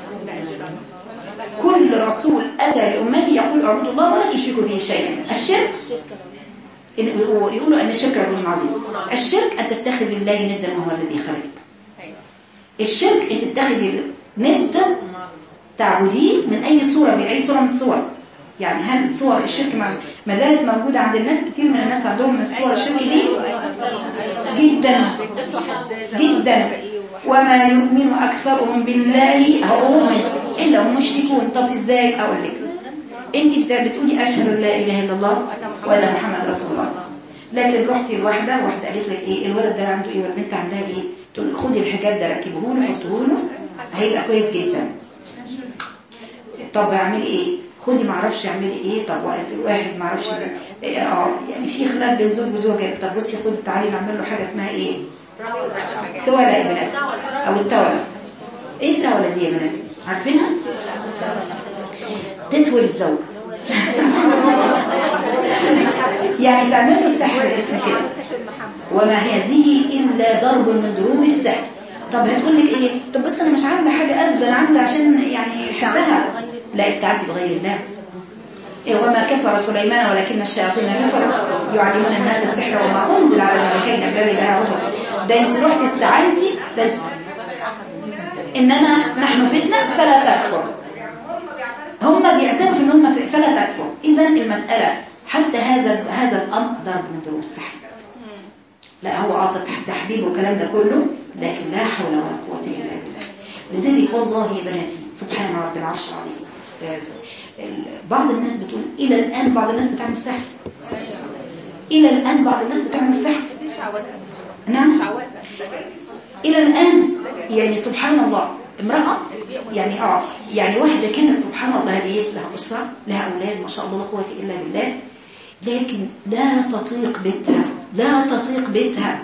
كل رسول اتى لامته يقول اعبدوا الله ولا تشركوا به شيئا. الشرك يقولوا ان الشرك رجل عظيم. الشرك ان تتخذ الله ندا وهو الذي خلقك. الشرك ان تتخذ ندا تعبديه من اي صوره باي صوره من الصور. يعني هل صور الشرك ما زالت موجودة عند الناس؟ كتير من الناس عندهم من صور الشرك دي جدا جدا. وما يؤمن أكثرهم بالله هم إلا هم مشركون. طب إزاي؟ أقول لك انت بتقولي أشهد أن لا إله إلا الله ولا محمد رسول الله لكن رحتي لواحده واحده قالت لك ايه الولد ده عنده ايه والبنت عندها ايه، تقول خدي الحجاب ده ركبه له حطه له هيبقى كويس جدا. طب اعملي ايه؟ خدي ما اعرفش اعملي ايه. طب واحد ما اعرفش اه يعني في خلاف بين زوج وزوجه، طب بصي خدي تعالي نعمل له حاجه اسمها ايه؟ تولى يا بنات او التولى. ايه التولى دي يا بنات عارفينها؟ تتولي الزوج يعني تعمل له السحر الاسم كده، وما هذه الا ضرب من ضروب السحر. طب هتقول لك ايه؟ طب بس انا مش عامله حاجه ازل، انا عامله عشان يعني يحبها. لا استعنتي بغير الله. إيه وما كفر سليمان ولكن الشياطين كفروا يعلمون الناس السحر وما انزل على الملكين ببابل هاروت. ده انت رحتي استعنتي ده، انما نحن فتنه فلا تكفر. هم بيعترفوا ان هم فلا تكفر. اذا المساله حتى هذا هذا الامر ضرب من ضروب السحر. لا هو عاطى تحبيب والكلام ده كله، لكن لا حول ولا قوه الا بالله. لذلك والله يا بناتي سبحان رب العرش العظيم. بعض الناس بتقول الى الان بعض الناس بتعمل سحر، الى الان بعض الناس بتعمل سحر. نعم الى الان يعني سبحان الله. امراه يعني اه يعني واحده كانت سبحان الله بيت لها اسره لها اولاد ما شاء الله لا قوه الا بالله، لكن لا تطيق بيتها، لا تطيق بيتها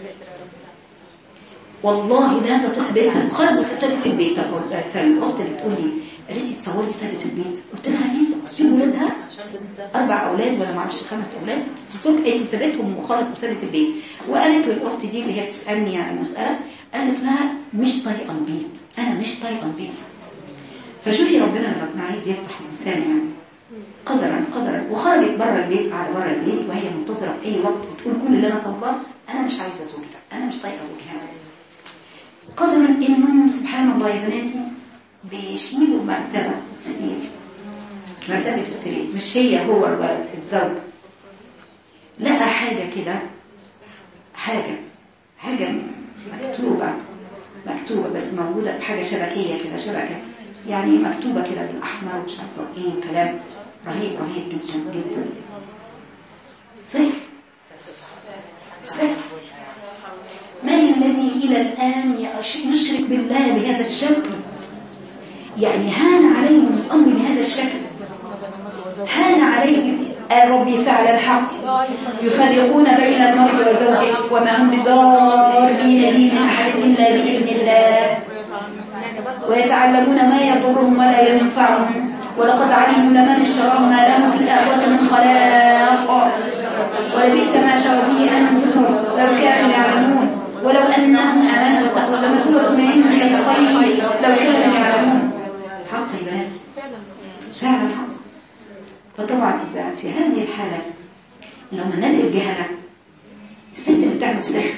والله لا تطيق بيتها. خرجت سابت البيت. فالاخت اللي بتقول لي قالت لي تصوري سابت البيت، قلت لها ليه سيب ولادها اربع اولاد ولا ما اعرفش خمس اولاد، قلت لها ايه سابتهم وخلص وسابت البيت. وقالت للاخت دي اللي هي بتسالني يعني المساله، قالت لها مش طايقه البيت، انا مش طايقه البيت. فشوفي ربنا لما عايز يفتح الانسان يعني قدرا قدرا، وخرجت بره البيت قاعده بره البيت وهي منتظره في اي وقت بتقول كل اللي انا طالباه انا مش عايزه زوجي ده، انا مش طايقه زوجي هذا. قدرا انهم سبحان الله يا بناتي بيشيلوا مرتبه السرير، مرتبه السرير مش هي هو الولد الزوج، لقى حاجه كده، حاجه حاجه مكتوبه مكتوبه بس موجوده بحاجه شبكيه كده، شبكه يعني مكتوبه كده بالاحمر ومش عارفه ايه، كلام رهيب رهيب جدا جدا. سحر سحر. من الذي الى الان يشرك بالله بهذا الشكل؟ يعني هان عليهم الامر بهذا الشكل، هان عليهم. ربي فعل الحق يفرقون بين المرء وزوجه وما هم بضارين به من احد الا باذن الله، ويتعلمون ما يضرهم ولا ينفعهم، ولقد علموا لمن اشتراه ما له في الآخرة من خلاق ولبئس ما شروا به أنفسهم لو كانوا يعلمون ولو أنهم آمنوا واتقوا لمثوبة من عند الله خير لو كانوا يعلمون. حق يا بناتي فعلا حق. فطبعا إذا في هذه الحالة لو من الناس الجهلة، الست اللي بتعمل سحر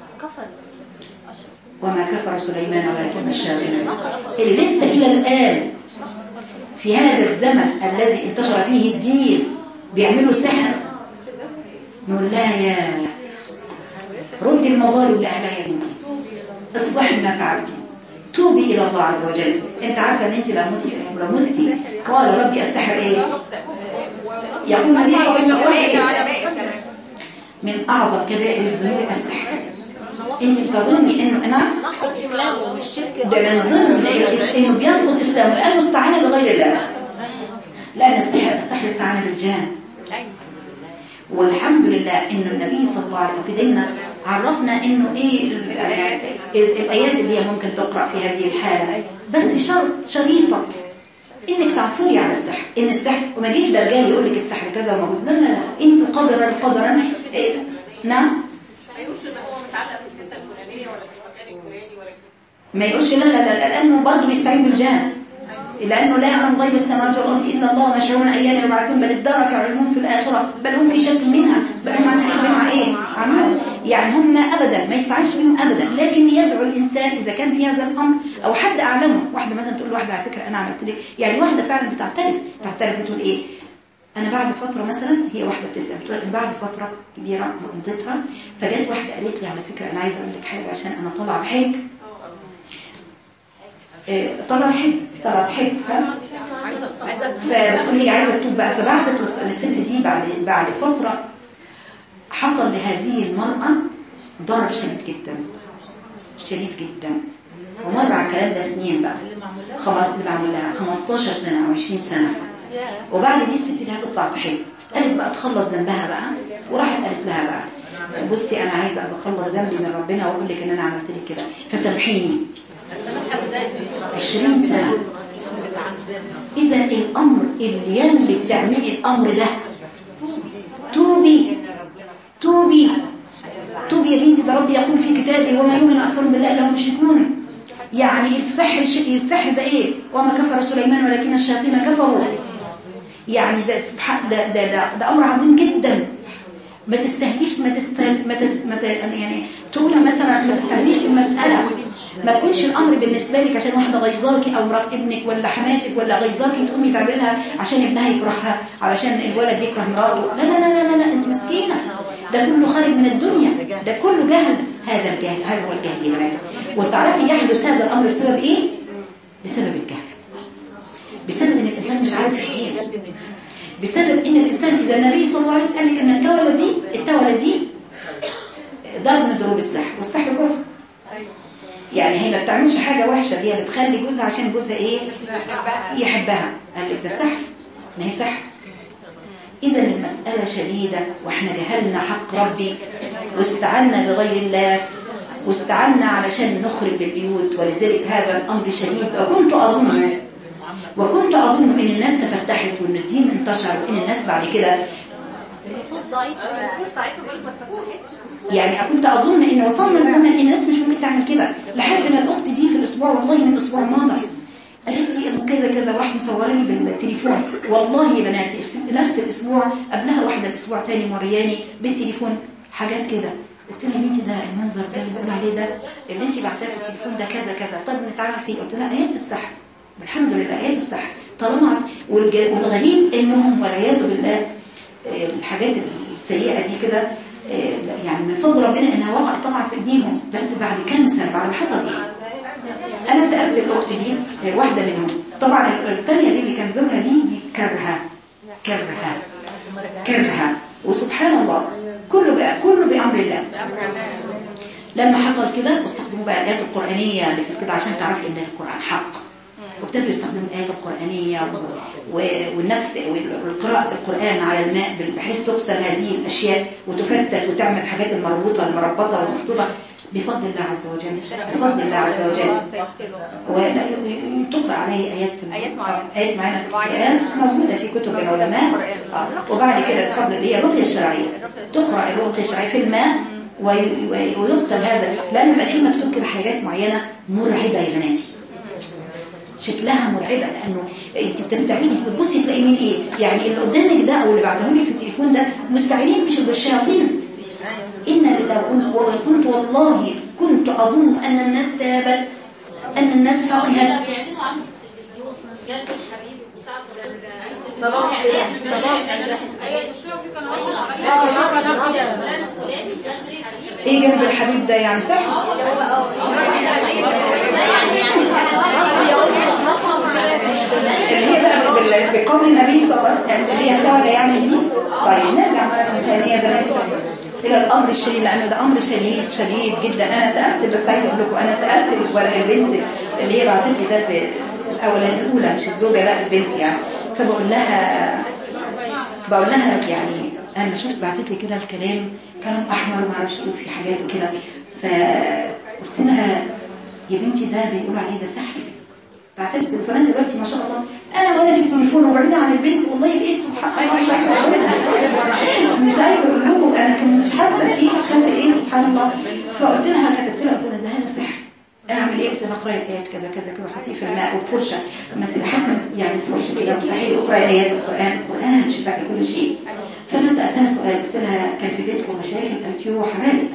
وما كفر سليمان ولكن الشياطين اللي لسه إلى الآن في هذا الزمن الذي انتشر فيه الدين بيعملوا سحر، نقول لها يا ردي المظالم لأهلها يا بنتي، اصلحي ما فعلتي، توبي إلى الله عز وجل. انت عارفة ان انت لو متي لو متي قال ربي السحر ايه؟ يقول النبي صلى الله عليه وسلم من أعظم كبائر الذنوب السحر. انت تظني انه انا ده من ضمن انه بينقض الاسلام الان مستعانه بغير الله، لا نستحق السحر استعانه بالجان. والحمد لله ان النبي صلى الله عليه وسلم في ديننا عرفنا انه ايه الايات اللي هي ممكن تقرا في هذه الحاله، بس شرط شريطه انك تعثري على السحر، ان السحر وما يجيش دجال يقول لك السحر كذا وموجود، لا لا لا انتوا قدرا قدرا إيه؟ نعم ما يقولش لا لا لا لانه برضه بيستعين بالجان، لانه لا يعلم غيب السماوات والارض الا الله وما يشعرون ايان يبعثون، بل ادارك علمهم في الاخره، بل هم في شك منها، بل هم عنها منها ايه عنهم. يعني هم ابدا ما يستعينش بهم ابدا، لكن يدعو الانسان اذا كان في هذا الامر او حد اعلمه. واحده مثلا تقول لواحده على فكره انا عملت ليه، يعني واحده فعلا بتعترف تعترف بتقول ايه، انا بعد فتره مثلا، هي واحده بتسال بتقول بعد فتره كبيره مضيتها فجت واحده قالت لي على فكره انا عايزه اقول لك حاجه عشان انا طالعه بحج، طلع حج طلعت حج فبتقول لي عايزه تتوب بقى. فبعتت للست دي بعد بعد فتره حصل لهذه المرأة ضرب شديد جدا شديد جدا، ومر على الكلام ده سنين بقى، اللي معمول لها خمستاشر سنة أو عشرين سنة. وبعد دي الست اللي هتطلع تحب قالت بقى تخلص ذنبها بقى، وراحت قالت لها بقى بصي أنا عايزة أخلص ذنبي من ربنا وأقول لك إن أنا عملت لك كده فسامحيني. عشرين سنة. إذا الأمر اللي يلي بتعملي الأمر ده توبي توبي توبي يا بنتي، ده ربي يقول في كتابه وما يؤمن أكثرهم بالله إلا هم مشركون. يعني السحر السحر ده إيه؟ وما كفر سليمان ولكن الشياطين كفروا. يعني ده سبحان ده ده ده, ده أمر عظيم جدا. ما تستهليش ما تستهل ما, تست... ما ت... يعني تقولي مثلا ما تستهليش المسألة، ما تكونش الأمر بالنسبة لك عشان واحدة غيظاكي أو مرات ابنك ولا حماتك ولا غيظاكي تقومي تعملها عشان ابنها يكرهها، علشان الولد يكره مراته. لا لا لا لا لا أنت مسكينة، ده كله خارج من الدنيا، ده كله جهل. هذا الجهل، هذا هو الجهل يا بناتي. وتعرفي يحدث هذا الأمر بسبب إيه؟ بسبب الجهل، بسبب إن الإنسان مش عارف الدين، بسبب إن الإنسان إذا النبي صلى الله عليه وسلم قال لك إن التولة دي التولة دي ضرب من ضروب السحر، والسحر كفر. يعني هي ما بتعملش حاجة وحشة، هي بتخلي جوزها عشان جوزها إيه؟ يحبها. قال لك ده سحر، ما هي سحر. إذا المسألة شديدة، وإحنا جهلنا حق ربي واستعنا بغير الله واستعنا علشان نخرج بالبيوت، ولذلك هذا الأمر شديد. وكنت أظن وكنت أظن إن الناس تفتحت وإن الدين انتشر وإن الناس بعد كده يعني كنت أظن إن وصلنا لزمن إن الناس مش ممكن تعمل كده، لحد ما الأخت دي في الأسبوع والله من الأسبوع الماضي قالت لي كذا كذا وراح مصورني بالتليفون. والله يا بناتي في نفس الأسبوع قبلها واحدة الأسبوع تاني مرياني بالتليفون حاجات كده. قلت لها يا بنتي ده المنظر ده اللي بقول عليه ده اللي انت بعتها بالتليفون ده كذا كذا، طب نتعامل فيه. قلت لها آيات السحر، الحمد لله آيات السحر طالما. والغريب انهم والعياذ بالله الحاجات السيئة دي كده يعني من فضل ربنا انها وقعت طبعا في ايديهم، بس بعد كام سنة بعد ما حصل ايه. انا سألت الاخت دي واحدة منهم، طبعا الثانية دي اللي كان زوجها دي دي كرهها كرهها كرهها وسبحان الله كله بقى كله بأمر الله. لما حصل كده واستخدموا بقى الآيات القرآنية اللي في كده عشان تعرفي ان القرآن حق، وابتدوا يستخدموا الآيات القرآنية والنفث وقراءة القرآن على الماء بحيث تغسل هذه الأشياء وتفتت وتعمل حاجات المربوطة المربطة والمخطوطة بفضل الله عز وجل، بفضل الله عز وجل. وتقرأ عليه آيات آيات معينة في القرآن موجودة في كتب العلماء. وبعد كده بفضل هي الرقية الشرعية، تقرأ الرقية الشرعية في الماء ويغسل هذا، لأن بقى في مكتوب كده حاجات معينة مرعبة يا بناتي، شكلها مرعبة، لأنه انت بتستعيني بتبصي تلاقي مين ايه. يعني اللي قدامك ده او اللي بعتهولي في التليفون ده مستعينين مش بالشياطين. إن لله وكنت والله كنت أظن أن الناس تابت، أن الناس فقهت. ايه جذب الحبيب ده يعني سحر؟ اللي هي بقى بقول النبي صلى الله عليه وسلم اللي هي الدولة يعني دي. طيب نرجع مرة ثانية بنات إلى الأمر الشديد، لأنه ده أمر شديد شديد جدا. أنا سألت بس عايزة أقول لكم، أنا سألت البنت اللي هي بعتت لي ده في الأولانية الأولى مش الزوجة لا البنت يعني، فبقول لها بقول لها يعني أنا شفت بعتت لي كده الكلام كلام أحمر وما اعرفش إيه في حاجات وكده، فقلت لها يا بنتي ده بيقولوا عليه ده سحر. بعتت لي تليفونات دلوقتي ما شاء الله، انا وانا في التليفون وبعيده عن البنت والله لقيت سبحان الله مش عايزه اقول مش عايزه اقول لكم انا كنت مش حاسه بايه احساس ايه سبحان الله. فقلت لها كتبت لها قلت لها ده هذا سحر. اعمل ايه؟ قلت لها اقراي الايات كذا كذا كذا وحطيه في الماء وبفرشه ما حتى يعني الفرشه كده مستحيل اقراي ايات القران القران شفاء كل شيء. فانا سالتها سؤال قلت لها كان في بيتكم مشاكل؟ قالت يوه حبايب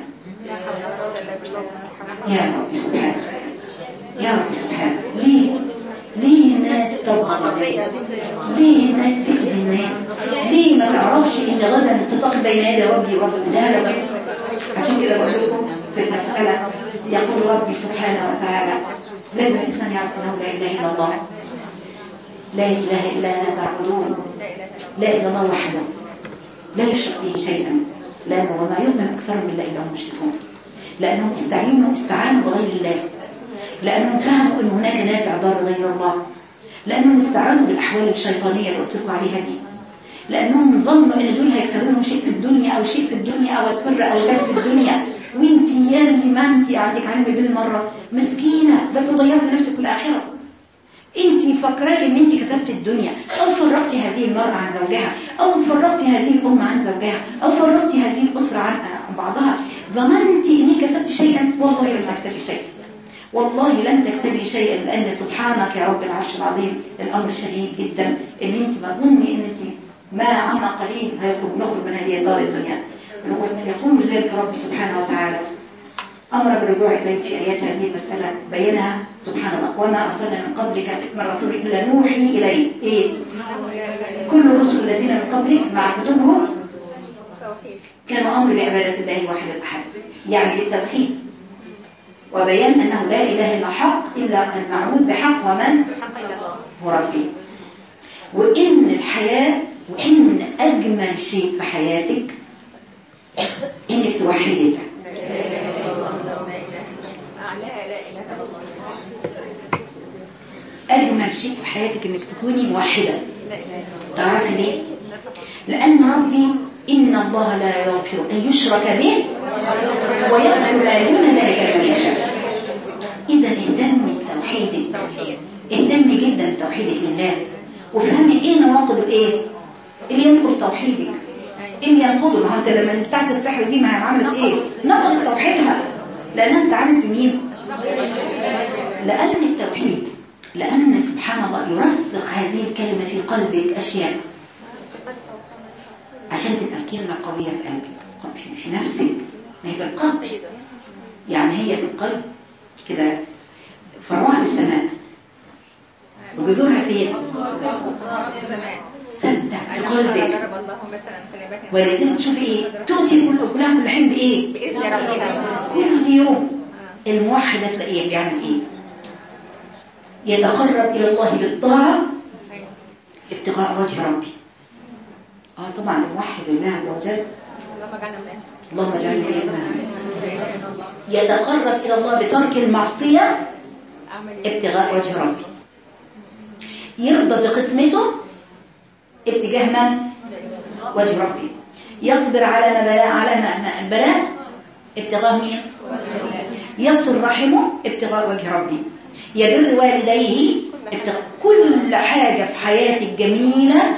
يا رب سبحانك يا رب سبحانك. ليه ليه الناس تضغط الناس؟ ليه الناس تأذي الناس؟ ليه ما تعرفش ان غدا ستقف بين يدي ربي ورب ده لازم. عشان كده بقول لكم في المسألة يقول ربي سبحانه وتعالى لازم الإنسان يعرف أنه لا إله إلا الله، لا إله إلا أنا تعبدون، لا إله إلا الله وحده لا يشرك به شيئا، لأنه وما يؤمن أكثرهم بالله إلا هم مشركون، لأنهم استعينوا استعانوا بغير الله، لأنهم فهموا أن هناك نافع ضار غير الله، لأنهم استعانوا بالأحوال الشيطانية اللي قلت لكم عليها دي، لأنهم ظنوا أن دول هيكسبوا لهم شيء في الدنيا أو شيء في الدنيا أو تفرق أو تفرق في الدنيا. وانت يا اللي ما انت عندك علم بالمرة مسكينة، ده تضيعت نفسك في الآخرة. انت فكرك ان انت كسبت الدنيا، او فرقت هذه المرأة عن زوجها، او فرقت هذه الأم عن زوجها، او فرقت هذه الأسرة عن بعضها، ظننت انك كسبت شيئا. والله لم تكسبي شيئا، والله لم تكسبي شيئا، لأن سبحانك يا رب العرش العظيم الأمر شديد جدا. ان انت مظني ان انت ما عنا قليل نخرج من هذه الدار الدنيا. يقول ذلك ربي سبحانه وتعالى أمر بالرجوع إليه في آيات هذه المسألة بينها سبحان الله. وما أرسلنا من قبلك من رسول إلا نوحي إليه إيه؟ كل الرسل الذين من قبلك مع كتبهم كانوا أمر بعبادة الله واحد الأحد، يعني بالتوحيد وبيان أنه لا إله إلا حق إلا المعبود بحق ومن هو ربي. وإن الحياة وإن أجمل شيء في حياتك إنك توحدي الله. أجمل شيء في حياتك إنك تكوني موحدة. تعرفي ليه؟ لأن ربي إن الله لا يغفر أن يشرك به ويغفر ما دون ذلك لمن يشاء. إذا اهتمي بتوحيدك، اهتمي جدا بتوحيدك لله، وفهمي إيه نواقض الإيه اللي ينقض توحيدك. إيه اللي ينقضه؟ ما هو أنت لما بتاعت السحر دي ما عملت إيه؟ نقضت توحيدها. لأنها استعانت بمين؟ لأن التوحيد، لأن سبحان الله يرسخ هذه الكلمة في قلبك أشياء عشان تبقى الكلمة قوية في قلبك، في, في نفسك. ما هي في القلب، يعني هي في القلب كده، فروعها في السماء وجذورها فين؟ ثابتة في قلبك. ولذلك تشوفي ايه؟ تؤتي كلها كل حين بايه؟ كل يوم الموحد تلاقيه بيعمل ايه؟ يتقرب الى الله بالطاعة ابتغاء وجه ربي. اه طبعا الموحد الله عز وجل اللهم اجعلنا منهم. يتقرب الى الله بترك المعصية ابتغاء وجه ربي. يرضى بقسمته اتجاه من؟ وجه ربي. يصبر على ما بلاء على ما البلاء ابتغاء مين؟ يصل رحمه ابتغاء وجه ربي. يبر والديه ابتغاء. كل حاجة في حياتك جميلة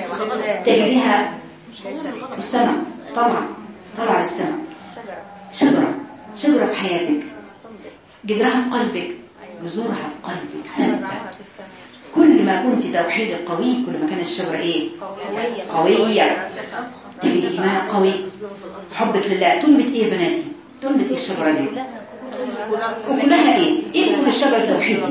تجريها السماء. طبعا طلع السماء شجرة شجرة في حياتك، جذرها في قلبك، جذورها في قلبك ثابتة. كل ما كنت توحيد قوي كل ما كان الشجرة ايه؟ قوية. تجري إيمان قوي، حبك لله. تنبت ايه بناتي؟ تنبت ايه الشجرة دي؟ وكلها ايه؟ ايه كل الشجرة توحيدي؟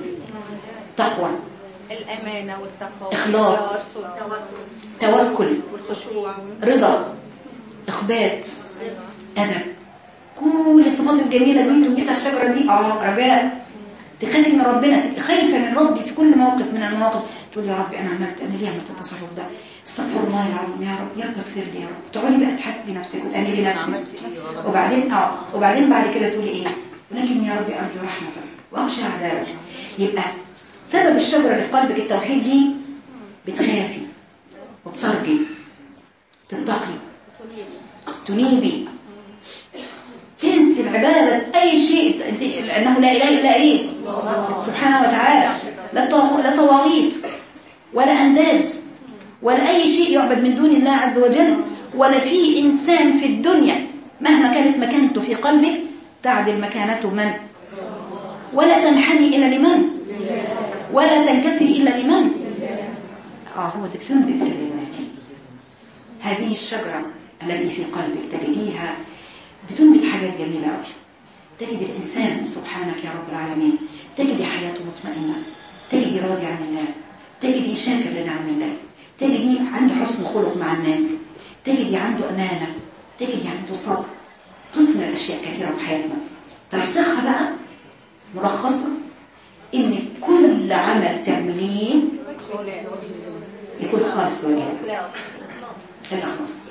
تقوى، الأمانة والتقوى، إخلاص، توكل، رضا، إخبات، أدب. كل الصفات الجميلة دي تنبتها الشجرة دي. اه رجاء، تخافي من ربنا، تبقي خايفة من ربي في كل موقف من المواقف. تقول يا رب أنا عملت، أنا ليه عملت التصرف ده؟ استغفر الله العظيم يا رب، يا رب اغفر لي يا رب. تقعدي بقى تحسبي نفسك وتأنبي نفسك، وبعدين اه وبعدين بعد كده تقولي ايه؟ لكن يا ربي أرجو رحمتك وأخشى عذابك. يبقى سبب الشجرة اللي في قلبك التوحيد دي، بتخافي وبترجي، تتقي، تنيبي، تنسي العبادة أي شيء، لأنه لا إله إلا إيه سبحانه وتعالى. لا طواغيت ولا أنداد ولا أي شيء يعبد من دون الله عز وجل، ولا في إنسان في الدنيا مهما كانت مكانته في قلبك تعدل مكانته من، ولا تنحني إلا لمن، ولا تنكسر إلا لمن. آه هو تبتنبت كلماتي. هذه الشجرة التي في قلبك تجديها بتنبت حاجات جميلة أوي. تجد الإنسان سبحانك يا رب العالمين، تجد حياته مطمئنة، تجد راضي عن الله، تجد شاكر لنعم الله، تجد عنده حسن خلق مع الناس، تجد عنده أمانة، تجد عنده صبر. تصنع أشياء كثيرة في حياتنا. ترسخها بقى ملخصة إن كل عمل تعمليه يكون خالص لوجه الله. الإخلاص.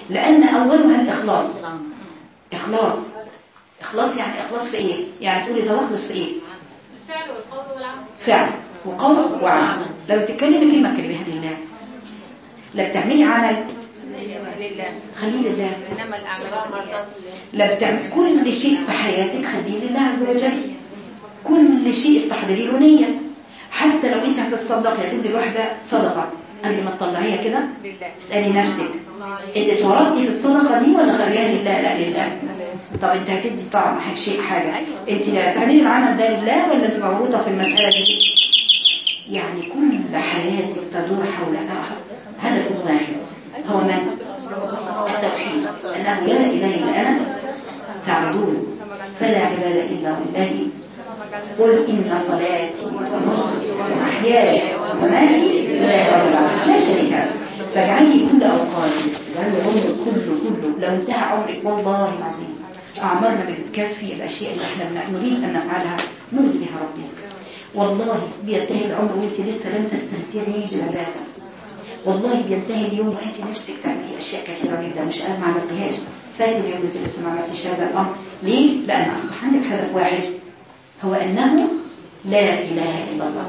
لأن أولها الإخلاص. إخلاص إخلاص يعني إخلاص في إيه؟ يعني تقولي ده أخلص في إيه؟ الفعل والقول والعمل. فعل وقول وعمل. لو تتكلمي كلمة كلميها لله، لا بتعملي عمل لله خليه لله، إنما الأعمال بالنيات. لا بتعمل كل شيء في حياتك خليه لله عز وجل. كل شيء استحضري له نية. حتى لو انت هتتصدقي هتدي الواحدة صدقة، قبل ما تطلعيها كده اسألي نفسك انت اتوردتي في الصدقة دي ولا خرجها لله؟ لا لله. طب انت هتدي طبعا شيء حاجة، انت هتعملي العمل ده لله ولا انت مورطة في المسألة دي؟ يعني كل حياتك تدور حول هدف واحد، هو من؟ التوحيد، انه لا اله الا انا فاعبدون فلا عبادة الا لله. قل إن صلاتي ونسكي ومحياي ومماتي لله رب العالمين لا شريك له. فاجعلي كل أوقاتك، اجعلي عمرك كله كله، لو انتهى عمرك والله العظيم أعمارنا بتكفي الأشياء اللي احنا نريد أن نفعلها نرضي بها ربنا. والله بينتهي العمر وانت لسه لم تستمتعي بالعبادة. والله بينتهي اليوم وانت نفسك تعملي أشياء كثيرة جدا مش قال ما عملتهاش. فاتي اليوم انت لسه ما عملتش هذا الأمر. ليه؟ لأن أصبح عندك هدف واحد، هو أنه لا إله إلا الله.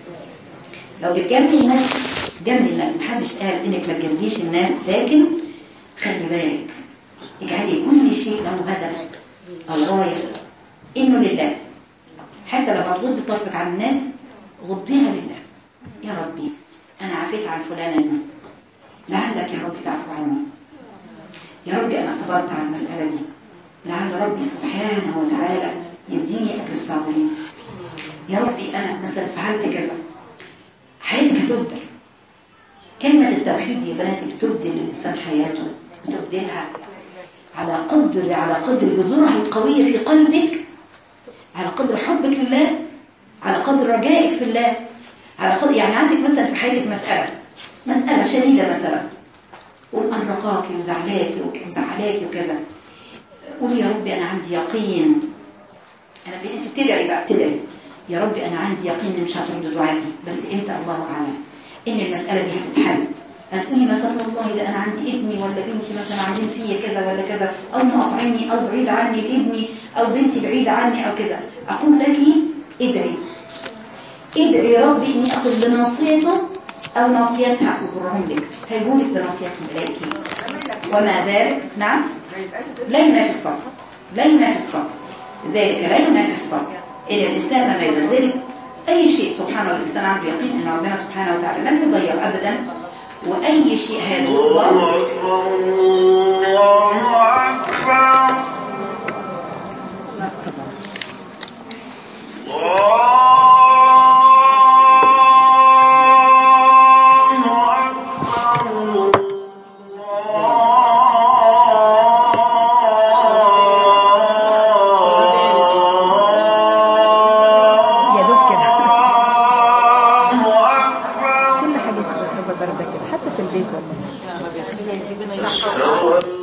لو بتجملي الناس جملي الناس، محدش قال إنك ما تجمليش الناس، لكن خلي بالك اجعلي كل شيء له هدف أو غاية إنه لله. حتى لما تغضي طرفك عن الناس غضيها لله. يا ربي أنا عفيت عن فلانة دي، لعلك يا رب تعفو عني. يا ربي أنا صبرت على المسألة دي، لعل ربي سبحانه وتعالى يديني أجر الصابرين. يا ربي أنا مثلا فعلت كذا. حياتك هتبدل. كلمة التوحيد يا بناتي بتبدل الإنسان حياته، بتبدلها على قدر على قدر جذورها القوية في قلبك، على قدر حبك لله، على قدر رجائك في الله، على قدر يعني عندك مثلا في حياتك مسألة مسألة شديدة مثلا ومقرقاكي وزعلاكي وزعلاكي وكذا، قولي يا ربي أنا عندي يقين. أنا أنت بتدعي بقى بتدعي يا ربي أنا عندي يقين إن مش هترد دعائي، بس إمتى الله أعلم إن المسألة دي هتتحل. هتقولي مثلا والله ده أنا عندي ابني ولا بنتي مثلا عندين فيا كذا ولا كذا، أو مقاطعني أو بعيد عني ابني أو بنتي بعيدة عني أو كذا. أقول لك ادعي ادعي يا ربي إني أخذ بناصيته أو ناصيتها أقرهم لك، هيقولك بناصيتهم إليك وما ذلك. نعم لا ينافي الصبر، لا ينافي الصبر، ذلك لا ينافي الصبر إلا الإنسان ما يقدر ذلك أي شيء. سبحان الله الإنسان عنده يقين أن ربنا سبحانه وتعالى لن يضيع أبدا، وأي شيء هذا الله أكبر الله أكبر حتى في البيت والله.